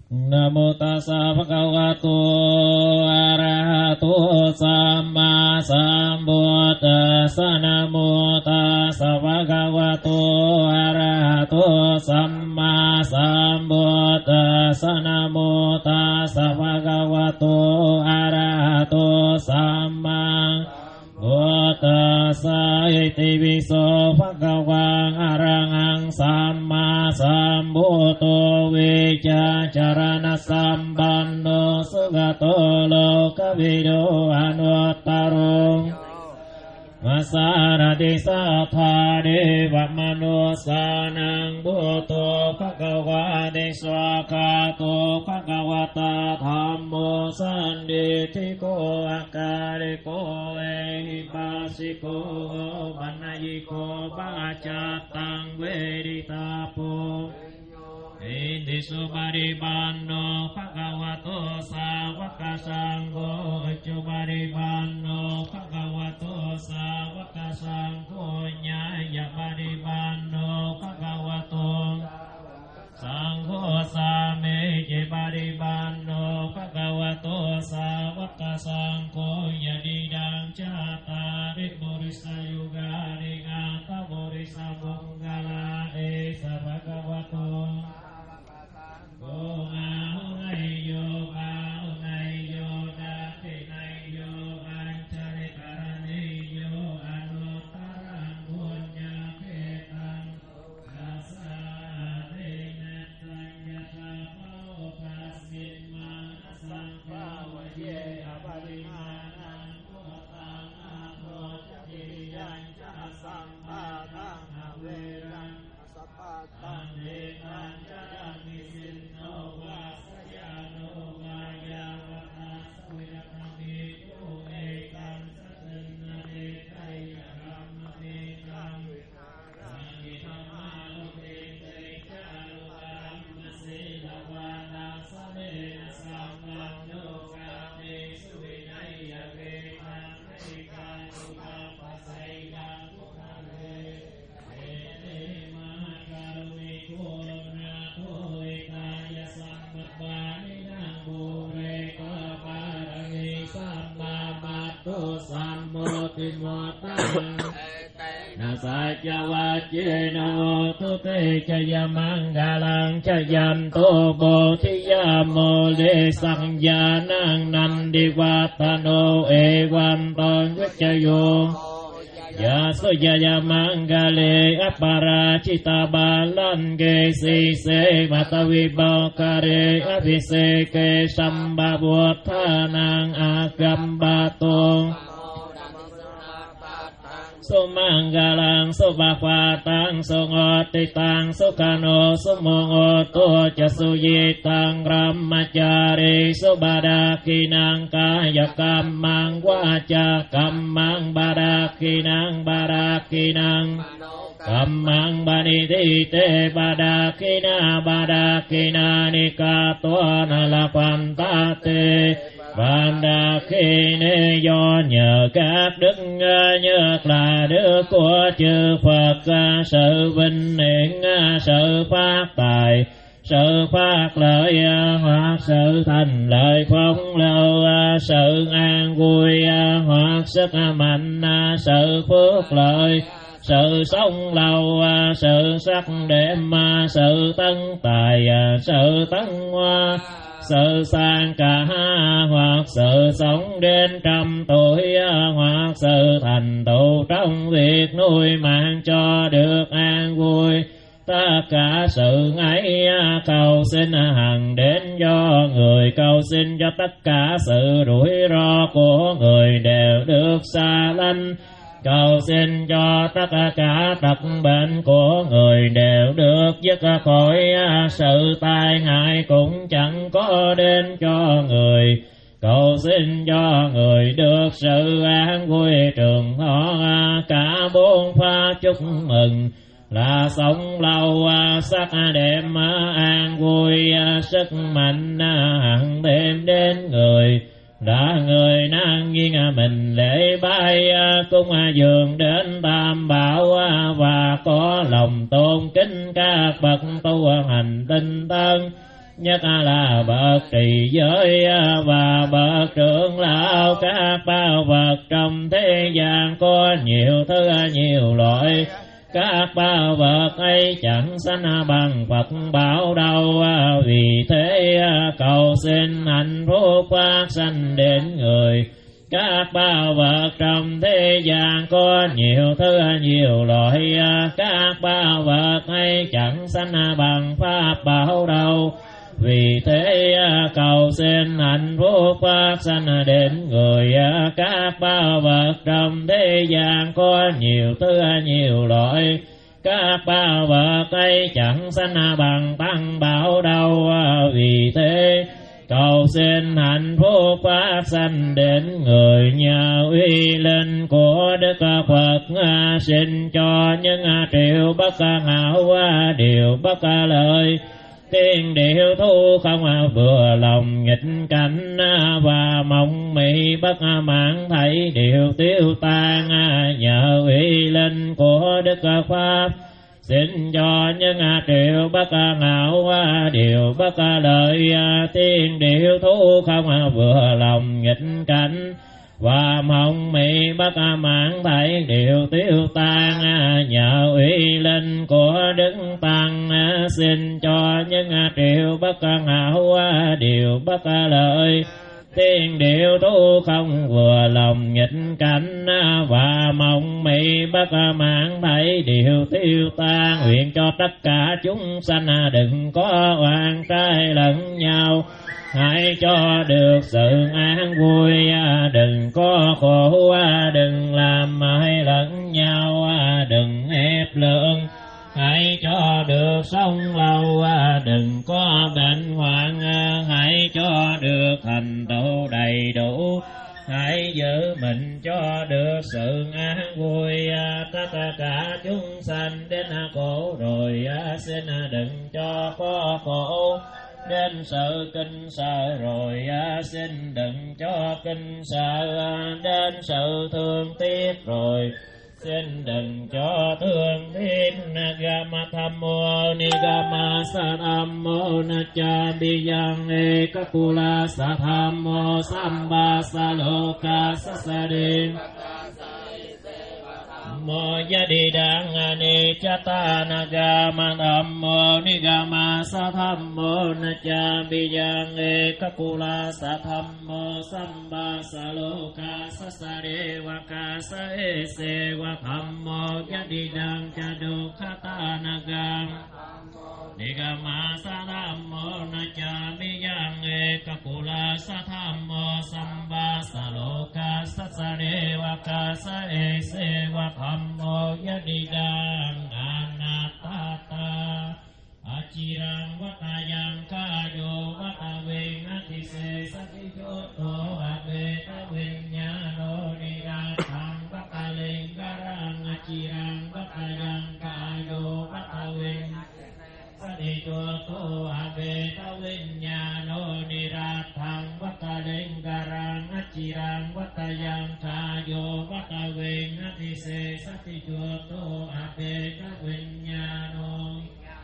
Nam mô tassa bhagavato arahato samma sambuddhassa. Nam mô tassa bhagavato arahato samma sambuddhassa. Nam mô tassa bhagavato arahato samma Buddhassa. Iti viso bhagavang arahang samma sambuddho vicha charana sambandho sugato lokavido anuttaro Masarati satha deva manusanang bhuto bhagavate swakato bhagavata dhammo sanditiko akariko ehipasiko manayiko bacatang veditapo Indi subaribanno bhagavato sawaka sangho Icubaribanno bhagavato sawaka sangho Nyaya baribanno bhagavato sangho same Jibaribanno bhagavato sawaka sangho Yadidang catarik burisa yugari Ngata burisa bunggala esa bhagavato Sajavajena tute chaya mangalang chayanto bodhiyamo le sangyanang nandivatano evanton vichayo Yaso yaya mangale aparachita balan ge si se matavibokare abhiseke sambhavottanang agambato Sumanggalang subhapatang sungotitang sukano sumongoto jasuyitang ramacari subadakinang kayakamang waca kamang badakinang badakinang kamang banitite badakina badakina nikatwa nalapantate Banda kine do nhờ các đức nhớ là đức của chư Phật, sự vinh hiển, sự phát tài, sự phát lợi hoặc sự thành lợi phong lâu, sự an vui hoặc sức mạnh, sự phước lợi, sự sống lâu, sự sắc đẹp, sự tấn tài, sự tấn hoa, sự sang cả hoặc sự sống đến trăm tuổi, hoặc sự thành tựu trong việc nuôi mạng cho được an vui. Tất cả sự ấy cầu xin hằng đến do người, cầu xin cho tất cả sự rủi ro của người đều được xa lánh. Cầu xin cho tất cả tật bệnh của người đều được dứt khỏi, sự tai hại cũng chẳng có đến cho người. Cầu xin cho người được sự an vui trường thọ, cả bốn pha chúc mừng là sống lâu, sắc đẹp, an vui, sức mạnh hằng thêm đến người. Đã người năng nhiên mình lễ bái cung dường đến Tam Bảo, và có lòng tôn kính các bậc tu hành tinh tấn, nhất là bậc trì giới và bậc trưởng lão. Các bảo vật trong thế gian có nhiều thứ nhiều loại, các bảo vật ấy chẳng sánh bằng Phật bảo đâu. Vì thế cầu xin hạnh phúc phát sanh đến người. Các bảo vật trong thế gian có nhiều thứ nhiều loại, các bảo vật ấy chẳng sánh bằng Pháp bảo đâu. Vì thế cầu xin hạnh phúc phát sanh đến người. Các bảo vật trong thế gian có nhiều thứ nhiều loại, các bảo vật ấy chẳng sánh bằng tăng bảo đâu. Vì thế cầu xin hạnh phúc phát sanh đến người. Nhờ uy linh của Đức Phật xin cho những triệu bất ngạo điều bất lợi, tiên điệu thu không vừa lòng nghịch cảnh, và mộng mị bất mãn thấy điều tiêu tan. Nhờ uy linh của Đức Pháp xin cho những triệu bất ngạo điều bất lợi, tiên điệu thu không vừa lòng nghịch cảnh, và mộng mị bất mãn thấy điều tiêu tan. Nhờ uy linh của Đức Tăng xin cho những triệu bất ngạo điều bất lợi, tiên điệu thu không vừa lòng nghịch cảnh, và mộng mị bất mãn thấy điều tiêu tan. Nguyện cho tất cả chúng sanh đừng có oan trái lẫn nhau, hãy cho được sự an vui, đừng có khổ, đừng làm hại lẫn nhau, đừng ép lượng, hãy cho được sống lâu, đừng có bệnh hoạn, hãy cho được thành tựu đầy đủ, hãy giữ mình cho được sự an vui. Tất cả chúng sanh đến khổ rồi, xin đừng cho có khổ, đến sự kinh sợ rồi xin đừng cho kinh sợ, đến sự thương tiếc rồi xin đừng cho thương tiếc. Nagama Thammo Nigama Sathammo Nacha Biyang Ekakula Sathammo Samba Saloka Sasadin Mô Yadi Đăng Ani Chata Nagama Thammo Nigama Sathammo Nacha Biyang Ekakula Sathammo Samba Saloka Sasade Wakasa Ese Wathammo Yadi Đăng Chadu Khata Nagam Nigama Sathammo Nacha Biyang Ekakula Sathammo Samba Saloka Sasade Wakasa Ese Wathammo Yadi Đăng Anattata Achirang Vatayang Kayo Vataving Atise Satijoto Abeta Vinyano Niratang Vatalingarang Achirang Vatayang Kayo Vataving Satijoto Abeta Vinyano Niratang Vatalingarang Achirang Vatayang Kayo Vataving Atise Satijoto Abeta Vinyano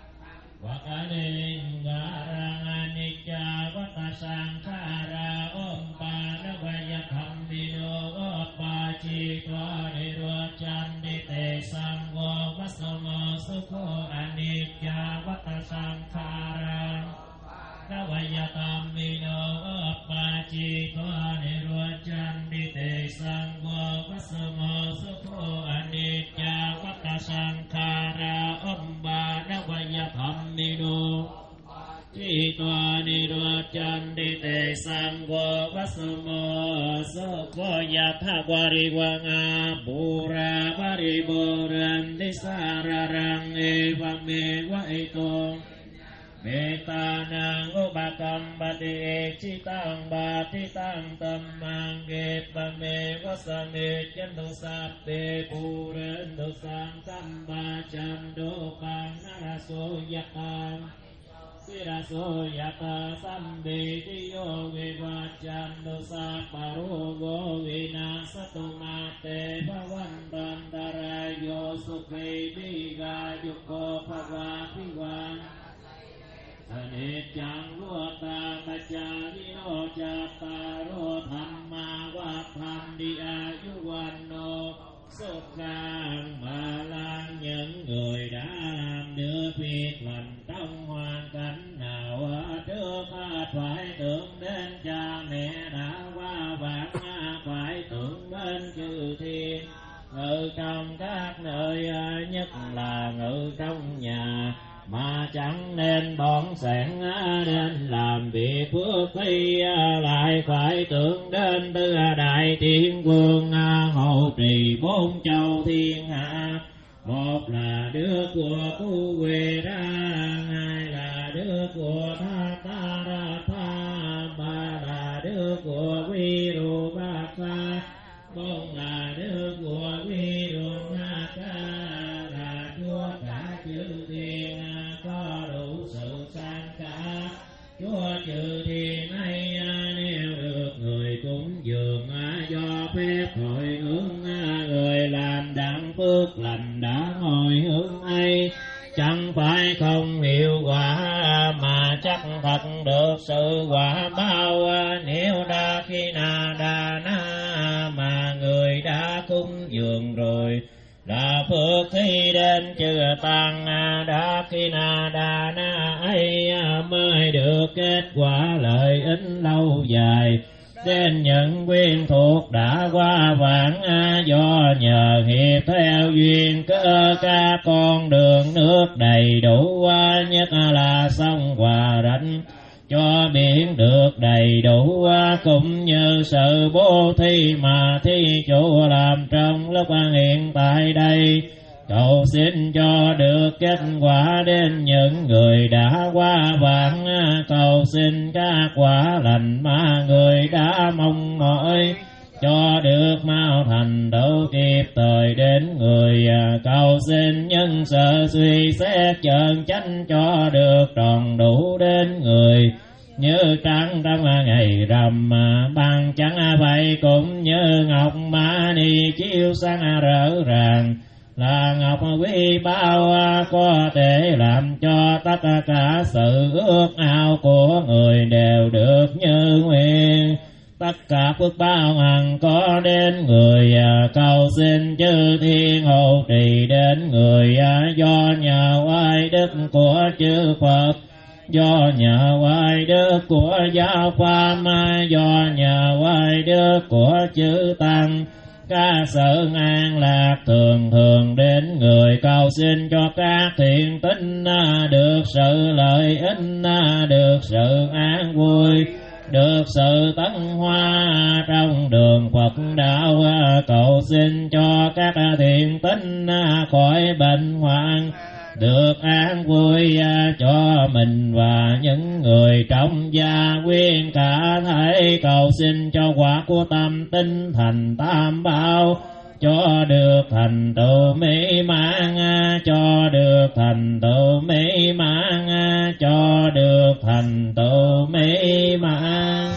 Vakalingarang anicca vatasankara ompada vayathammino opacitva nirvacandite sangho vasamo sukho anicca vatasankara vayathammino opacitva nirvacandite sangho vasamo sukho anicca vatasankara ompada vayathammino Chitva nirvacandite sangho vasamo sukho yatha varivanga pura variburanti sararang evameva ito Betanang ubakam bati ekcitang bati tang tamang gepame vasame chandu sape purandu sang samba chandu pang naraso yakam Siraso yata sambe tiyo vivachandu saparugo vinasatu mate bhavantantarayo sukhe diga yuko bhavapivan Aniccaṃ vuttā paccāyino cattaro dhammā vatthanti āyuvanno Sukkhang Balaṃ. Những người đã làm được việc lành trong hoàn cảnh nào trước phải tưởng đến cha mẹ đã qua vãng, phải tưởng đến chư thiên ngự trong các nơi, nhất là ngự trong nhà, mà chẳng nên bón sẻn nên làm việc phước thi, lại phải tưởng đến tứ đại thiên vương hộ trì bốn châu thiên hạ. Một là đứa của Phú Quê Ra, hai là đứa của Tha Ta Ra Tha, ba là đứa của Vi Rù Ba Sa, bốn là đứa của Vi Rù Na Ca, là Chúa cả chư thiên có đủ sự sang cả. Chúa chư thiên ấy nếu được người cúng dường do phép hồi hướng, người làm đặng phước lành đã hồi hướng ấy, chẳng phải không hiệu quả mà chắc thật được sự quả bao. Nếu đa khi na đà na mà người đã cúng dường rồi, là phước thi đến chư tăng đa khi na đà na ấy mới được kết quả lợi ích lâu dài. Đến những quyến thuộc đã qua vãng, do nhờ hiệp theo duyên cơ các con đường nước đầy đủ, nhất là sông Hòa Rạch cho biển được đầy đủ, cũng như sự bố thí mà thí chủ làm trong lúc hiện tại đây. Cầu xin cho được kết quả đến những người đã qua vãng, cầu xin các quả lành mà người đã mong mỏi cho được mau thành tựu kịp thời đến người. Cầu xin nhân sự suy xét chơn chánh cho được tròn đủ đến người, như trăng trong ngày rằm bằng chẳng vậy, cũng như ngọc mã ni chiếu sáng rỡ ràng, là ngọc quý bao có thể làm cho tất cả sự ước ao của người đều được như nguyện. Tất cả phước bao hằng có đến người, cầu xin chư thiên hộ trì đến người, do nhờ oai đức của chư Phật, do nhờ oai đức của giáo pháp, do nhờ oai đức của chư tăng, các sự an lạc thường thường đến người. Cầu xin cho các thiện tín được sự lợi ích, được sự an vui, được sự tấn hoa trong đường Phật đạo. Cầu xin cho các thiện tín khỏi bệnh hoạn, được an vui cho mình và những người trong gia quyến cả thảy. Cầu xin cho quả của tâm tinh thành tam bảo, cho được thành tựu mỹ mãn, cho được thành tựu mỹ mãn, cho được thành tựu mỹ mãn.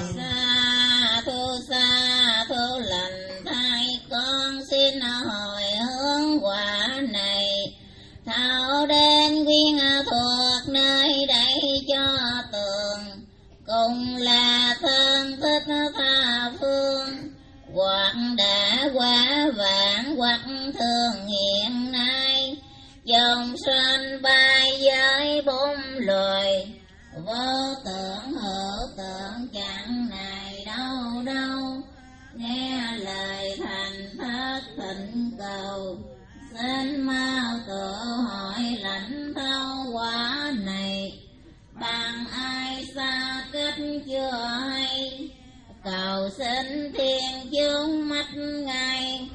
Sa thu sa thu lành thay con xin hồi hướng quả này, thao đến quyến thuộc nơi đây cho tường, cùng là thân thích tha phương, hoặc đã quá vãng hoặc thường hiện nay, dòng sanh bay giới bốn loài, vô tưởng hữu tưởng chẳng này đâu đâu, nghe lời thành thất thịnh cầu, xin mau tự hỏi lãnh thấu quả này, bằng ai xa kết chưa hay, cầu xin thiên chúng mắt ngay,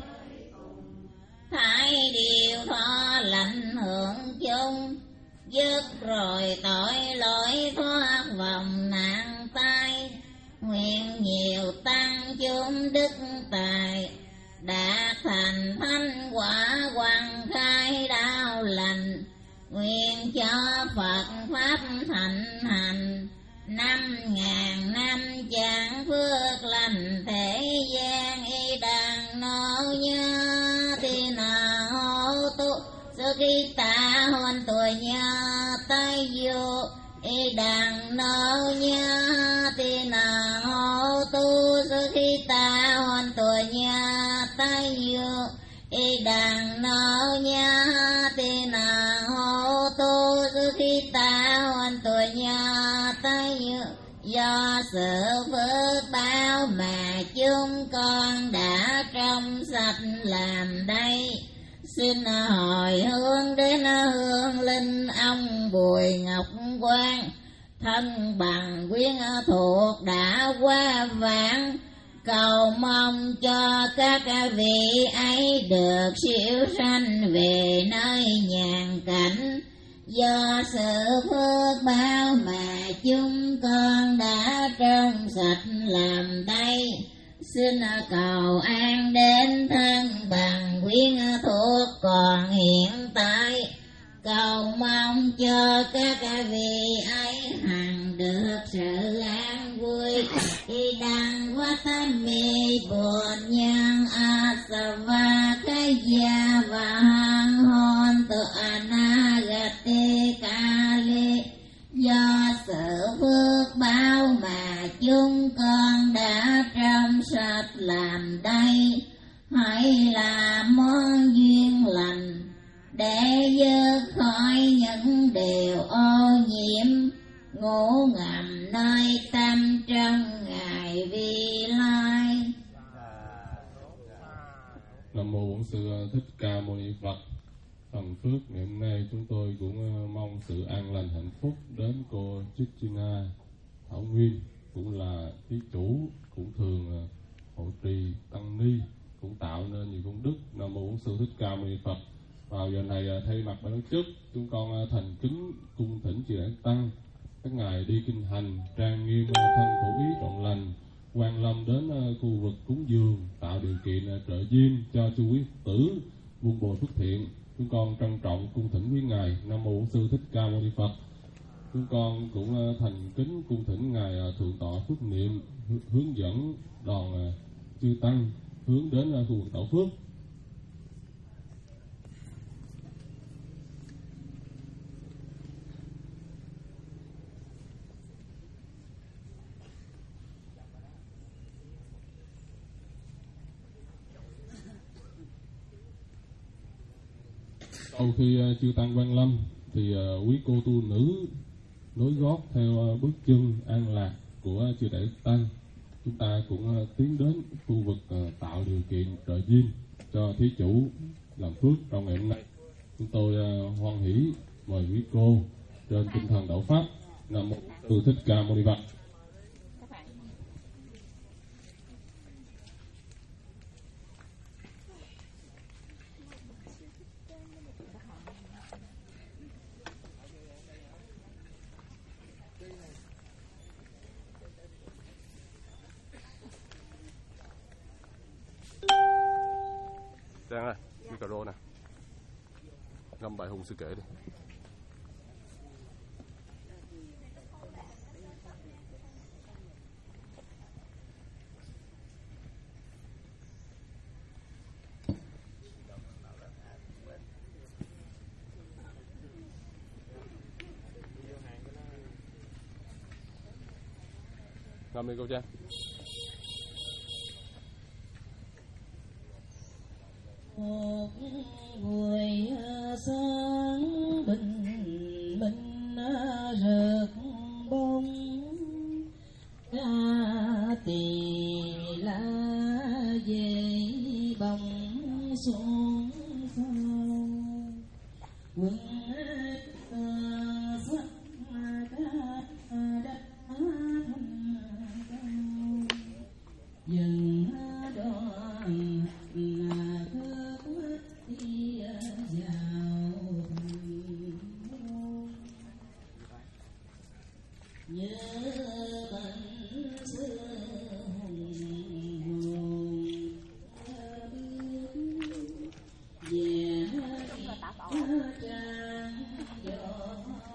thái điều thọ lãnh hưởng chung, dứt rồi tội lỗi thoát vòng nạn tai, nguyện nhiều tăng chúng đức tài, đạt thành thánh quả quang khai đạo lành, nguyện cho Phật pháp thành hành, năm ngàn năm chẳng phước lành thế gian, y đàn nô nhớ thì nào tu sơ khi ta hôn tuổi nhớ tay vô, y đàn nô nha tì nà hô tu sư khi ta hoàn tuổi nha tay yêu y đàn nô nha tì nà hô tu sư khi ta hoàn tuổi nha tay yêu do sự phước báo mà chúng con đã trong sạch làm đây, xin hồi hướng đến hương linh ông Bùi Ngọc Quang, thân bằng quyến thuộc đã qua vãng, cầu mong cho các vị ấy được siêu sanh về nơi nhàn cảnh. Do sự phước báo mà chúng con đã trong sạch làm đây, xin cầu an đến thân bằng quyến thuộc còn hiện tại, cầu mong cho các vị ấy hằng được sự an vui. Y đăng quá tam mê bồn nhân a sa va cái gia và hang hôn tự anagate kali. Do sự phước báo mà chúng con đã trong sạch làm đây, hãy làm món duyên lành để vớt khỏi những điều ô nhiễm, ngủ ngầm nơi tâm trong ngày vi lai. Nam mô Bổn Sư Thích Ca Mâu Ni Phật. Phần phước ngày hôm nay chúng tôi cũng mong sự an lành hạnh phúc đến cô Christina Thảo Nguyên, cũng là thí chủ, cũng thường hộ trì tăng ni, cũng tạo nên nhiều công đức. Nam mô Bổn Sư Thích Ca Mâu Ni Phật. Vào giờ này thay mặt ban tổ chức, chúng con thành kính cung thỉnh chư đại tăng, các ngài đi kinh hành trang nghiêm thân khẩu ý trọn lành, quan lâm đến khu vực cúng dường, tạo điều kiện trợ duyên cho chư quý Phật tử vun bồi phước thiện. Chúng con trân trọng cung thỉnh quý ngài. Nam mô Bổn Sư Thích Ca Mâu Ni Phật. Chúng con cũng thành kính cung thỉnh ngài thượng tọa phước niệm hướng dẫn đoàn chư tăng hướng đến khu vực tạo phước. Sau khi uh, chư tăng quan lâm thì uh, quý cô tu nữ nối gót theo uh, bước chân an lạc của uh, chư đại tăng. Chúng ta cũng uh, tiến đến khu vực uh, tạo điều kiện trợ duyên cho thí chủ làm phước trong ngày hôm nay. Chúng tôi uh, hoan hỷ mời quý cô trên tinh thần đạo pháp. Nam mô Sư Thích Ca Mâu Ni Phật. Trang ơi, micro nè, ngâm bài hùng sư kể đi. Ngâm đi cô Trang. Một buổi sáng bình minh rực bông, ra tỳ la về bóng xuống sông, quân sắc ca đất thành cao, dừng đoàn là cướp đi vào nhớ bánh xưa hùng hồn về trang gió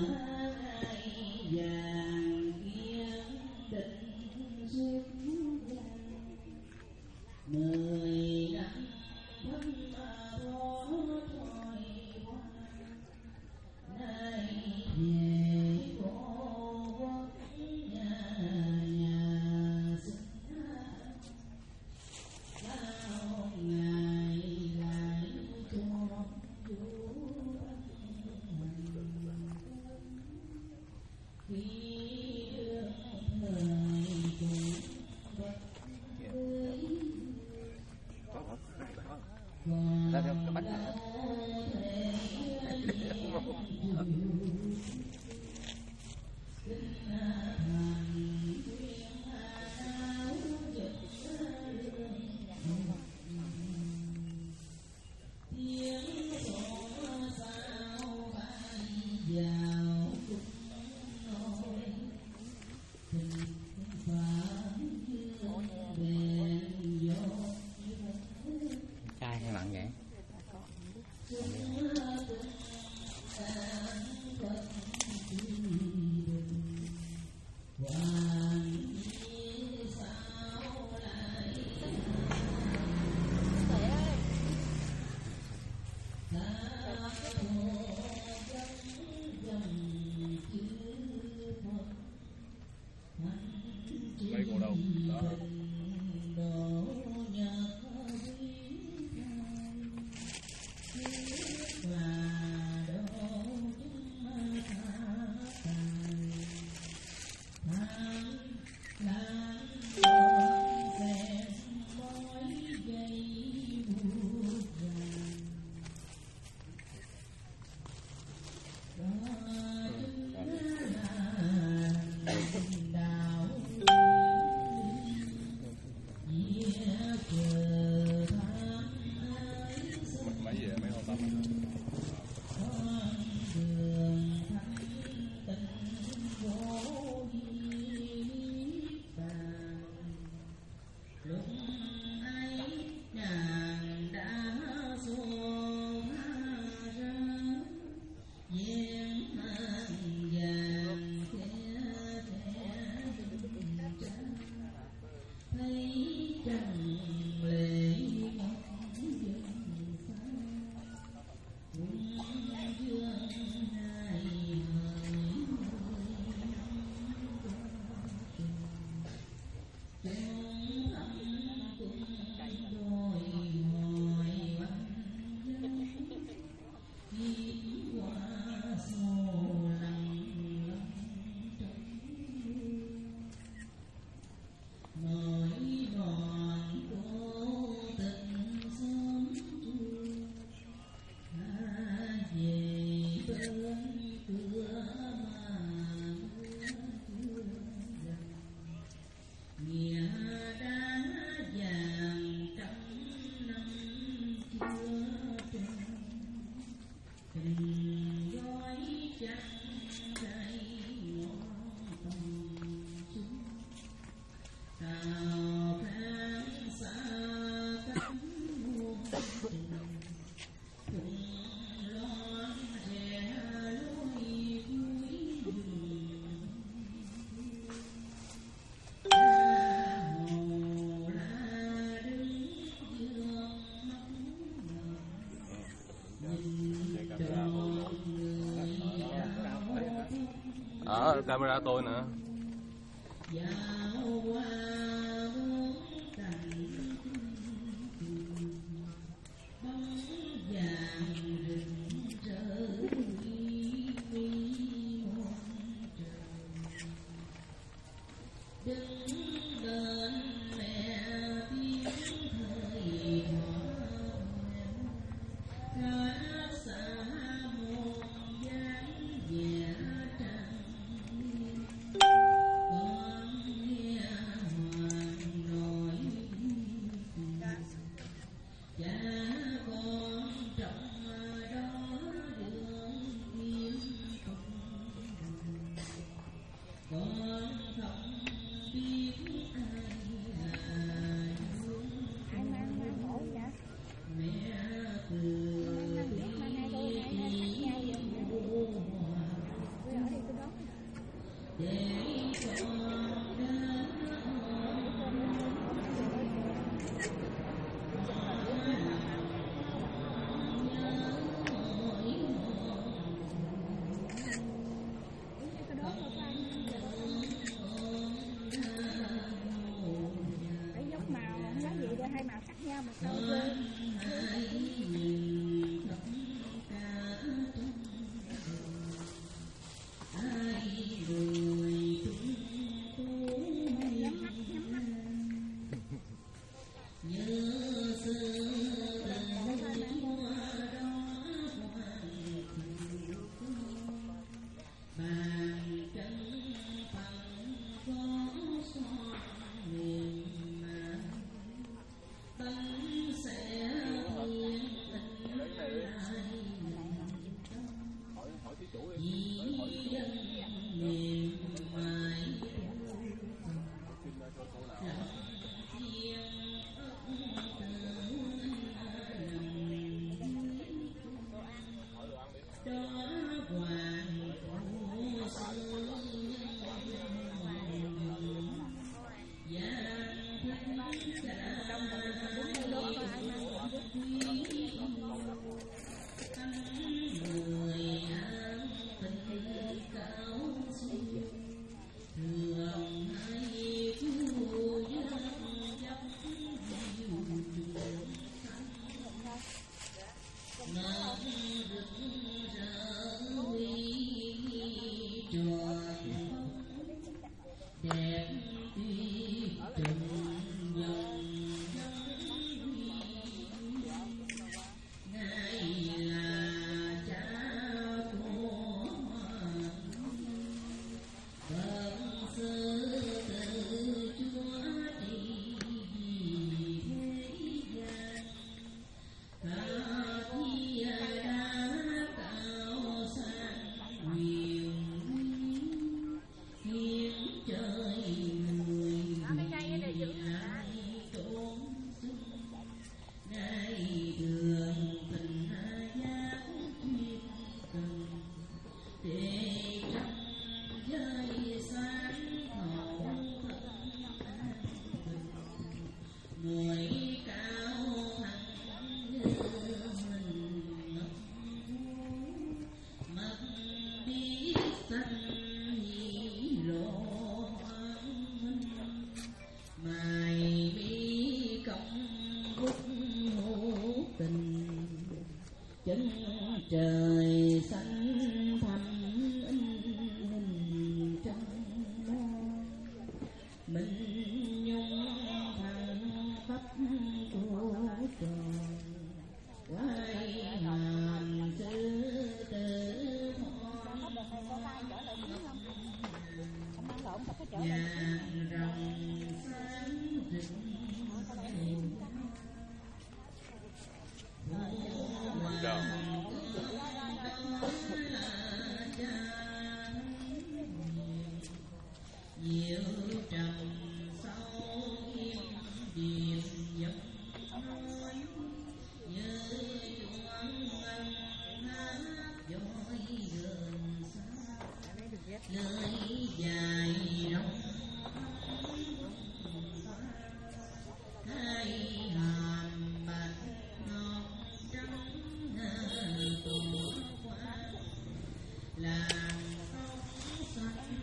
Mấy cô đâu? Đó. Mấy gì vậy? Mấy con tôm? Đó, camera tôi nữa. Trời xanh thẳm in trong mình nhung thẳng khắp của tròn quay hàm sư tử vàng rồng sáng rực diệu trầm sâu im điềm dập nói như chuông ngân hát dõi gần xa lưỡi dài rộng hai hàm bạch ngọc trắng tỏa qua làn tóc xanh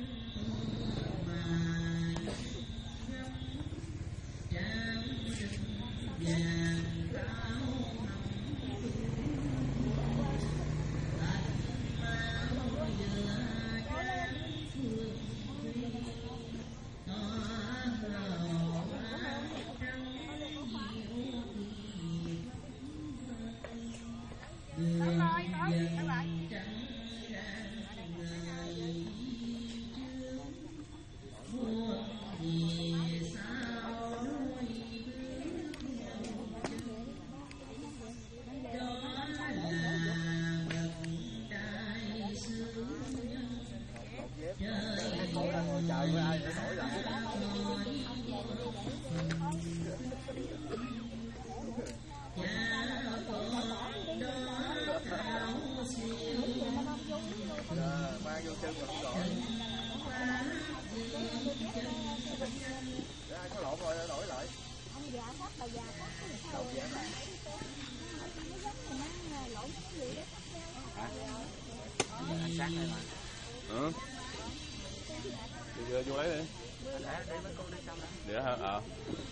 Ừ. Bây giờ vô lấy đi. Để hả? Ờ.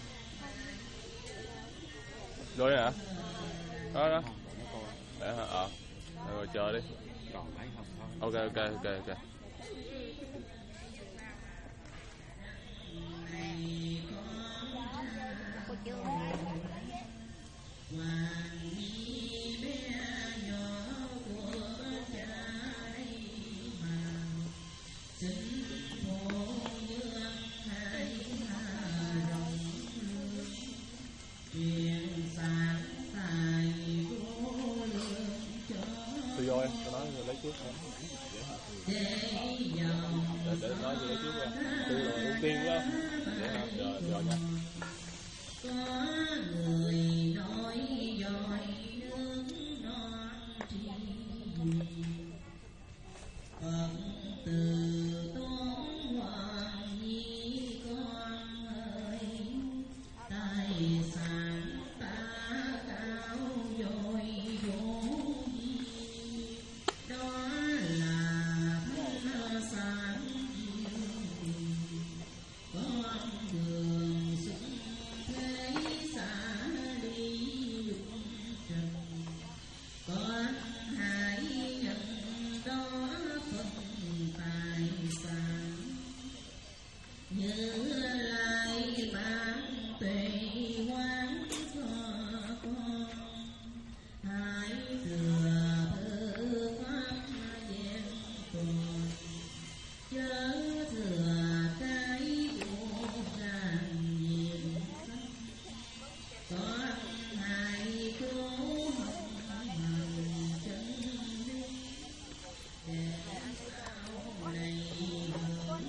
Vô đi hả? Đó đó. Để hả? Ờ. Rồi chờ đi. Ok ok ok ok. Tôi vô em, tôi nói rồi lấy trước. Để, để nói gì trước rồi. Tôi là ưu tiên đó. Để ha, rồi, rồi nha. Có người nói dòi nước non tri Phật từ tôn hoàng nhi con ơi, tài sản ta cao dồi dỗ gì, đó là thân sáng diệu con đường xuống thế xa đi dụng trần, con hãy nhận đó phần tài sản như lai bán tuệ quán cho con, hãy thừa thơ pháp vẹn toàn, chớ thừa cái vô ràng nhiều con, hãy cố học hành chân lý để sau này hưởng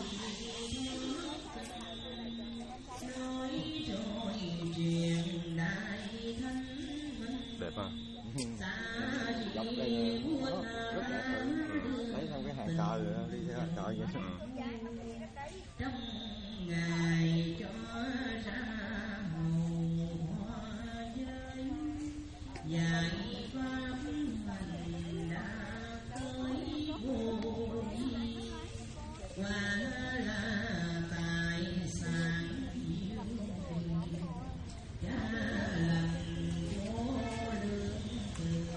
nói trôi truyền đại thánh Đẹp ha. Giống đây rất đẹp rồi. Thấy theo cái hàng cờ rồi đi theo hàng cờ vậy. trong ngày cho ra hầu hoa giới, dạy pháp hành đã tới vô vi, quả là tài sản diệu kỳ, cha lành vô lượng từ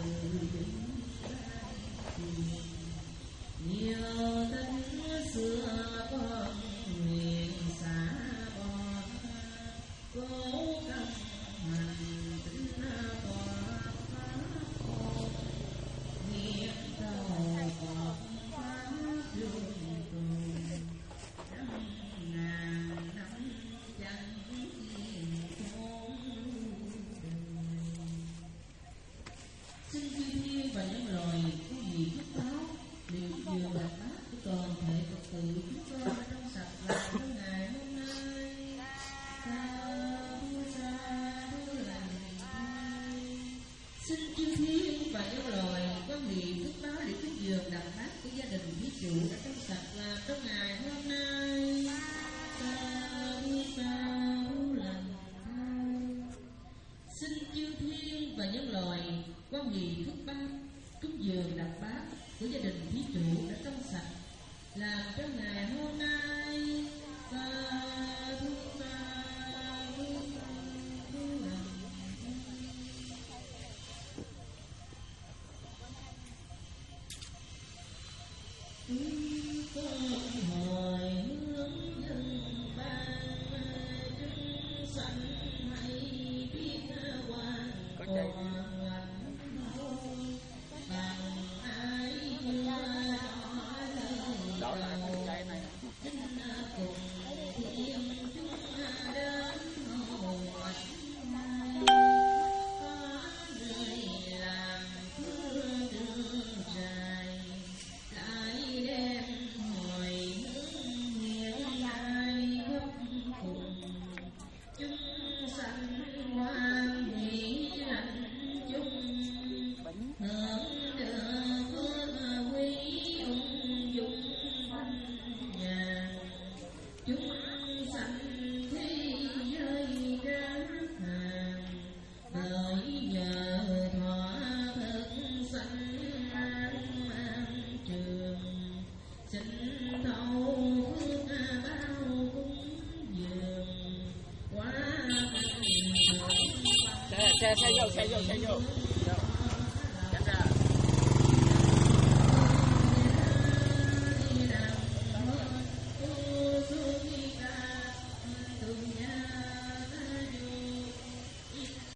nhiều tính xưa con nguyện xả bỏ, cố công hành tính bỏ pháp hồn, nguyện cầu Phật pháp luân tồn, trăm ngàn năm chẳng hiền thốn đời. Xin chư thiên và những loài có gì phúc báo đều vừa đạt bát của toàn thể Phật tử chúng con trong sạch lạc trong ngày hôm nay. Sa thu sa thu lành thai. Xin chư thiên và những loài có gì phúc báo để cúng dường đạt bát của gia đình thí chủ đã trong sạch lạc trong ngày hôm nay. Sa thu sa thu lành thai. Xin chư thiên và những loài có gì phúc báo cúng dường đặt bát của gia đình thí chủ đã trong sạch làm trong ngày hôm nay. Sa thu sa thu sa thu lành thai. Con hỏi hướng dân ban chúng sanh hãy biết quan còn bằng ai chưa rõ lời chính cùng thiên chúng đến hầu có người làm thương đường dài, lại đem hồi hướng hiền ai gấp cùng chúng sanh hoan hỷ lành chung, hưởng được phước quý ung dung nhà, chúng sanh thế giới đáng hàng, bởi nhờ thỏa thực sanh an an trường, xin thâu phước bao cúng dường quá. Xe xe xe vô xe vô xe vô.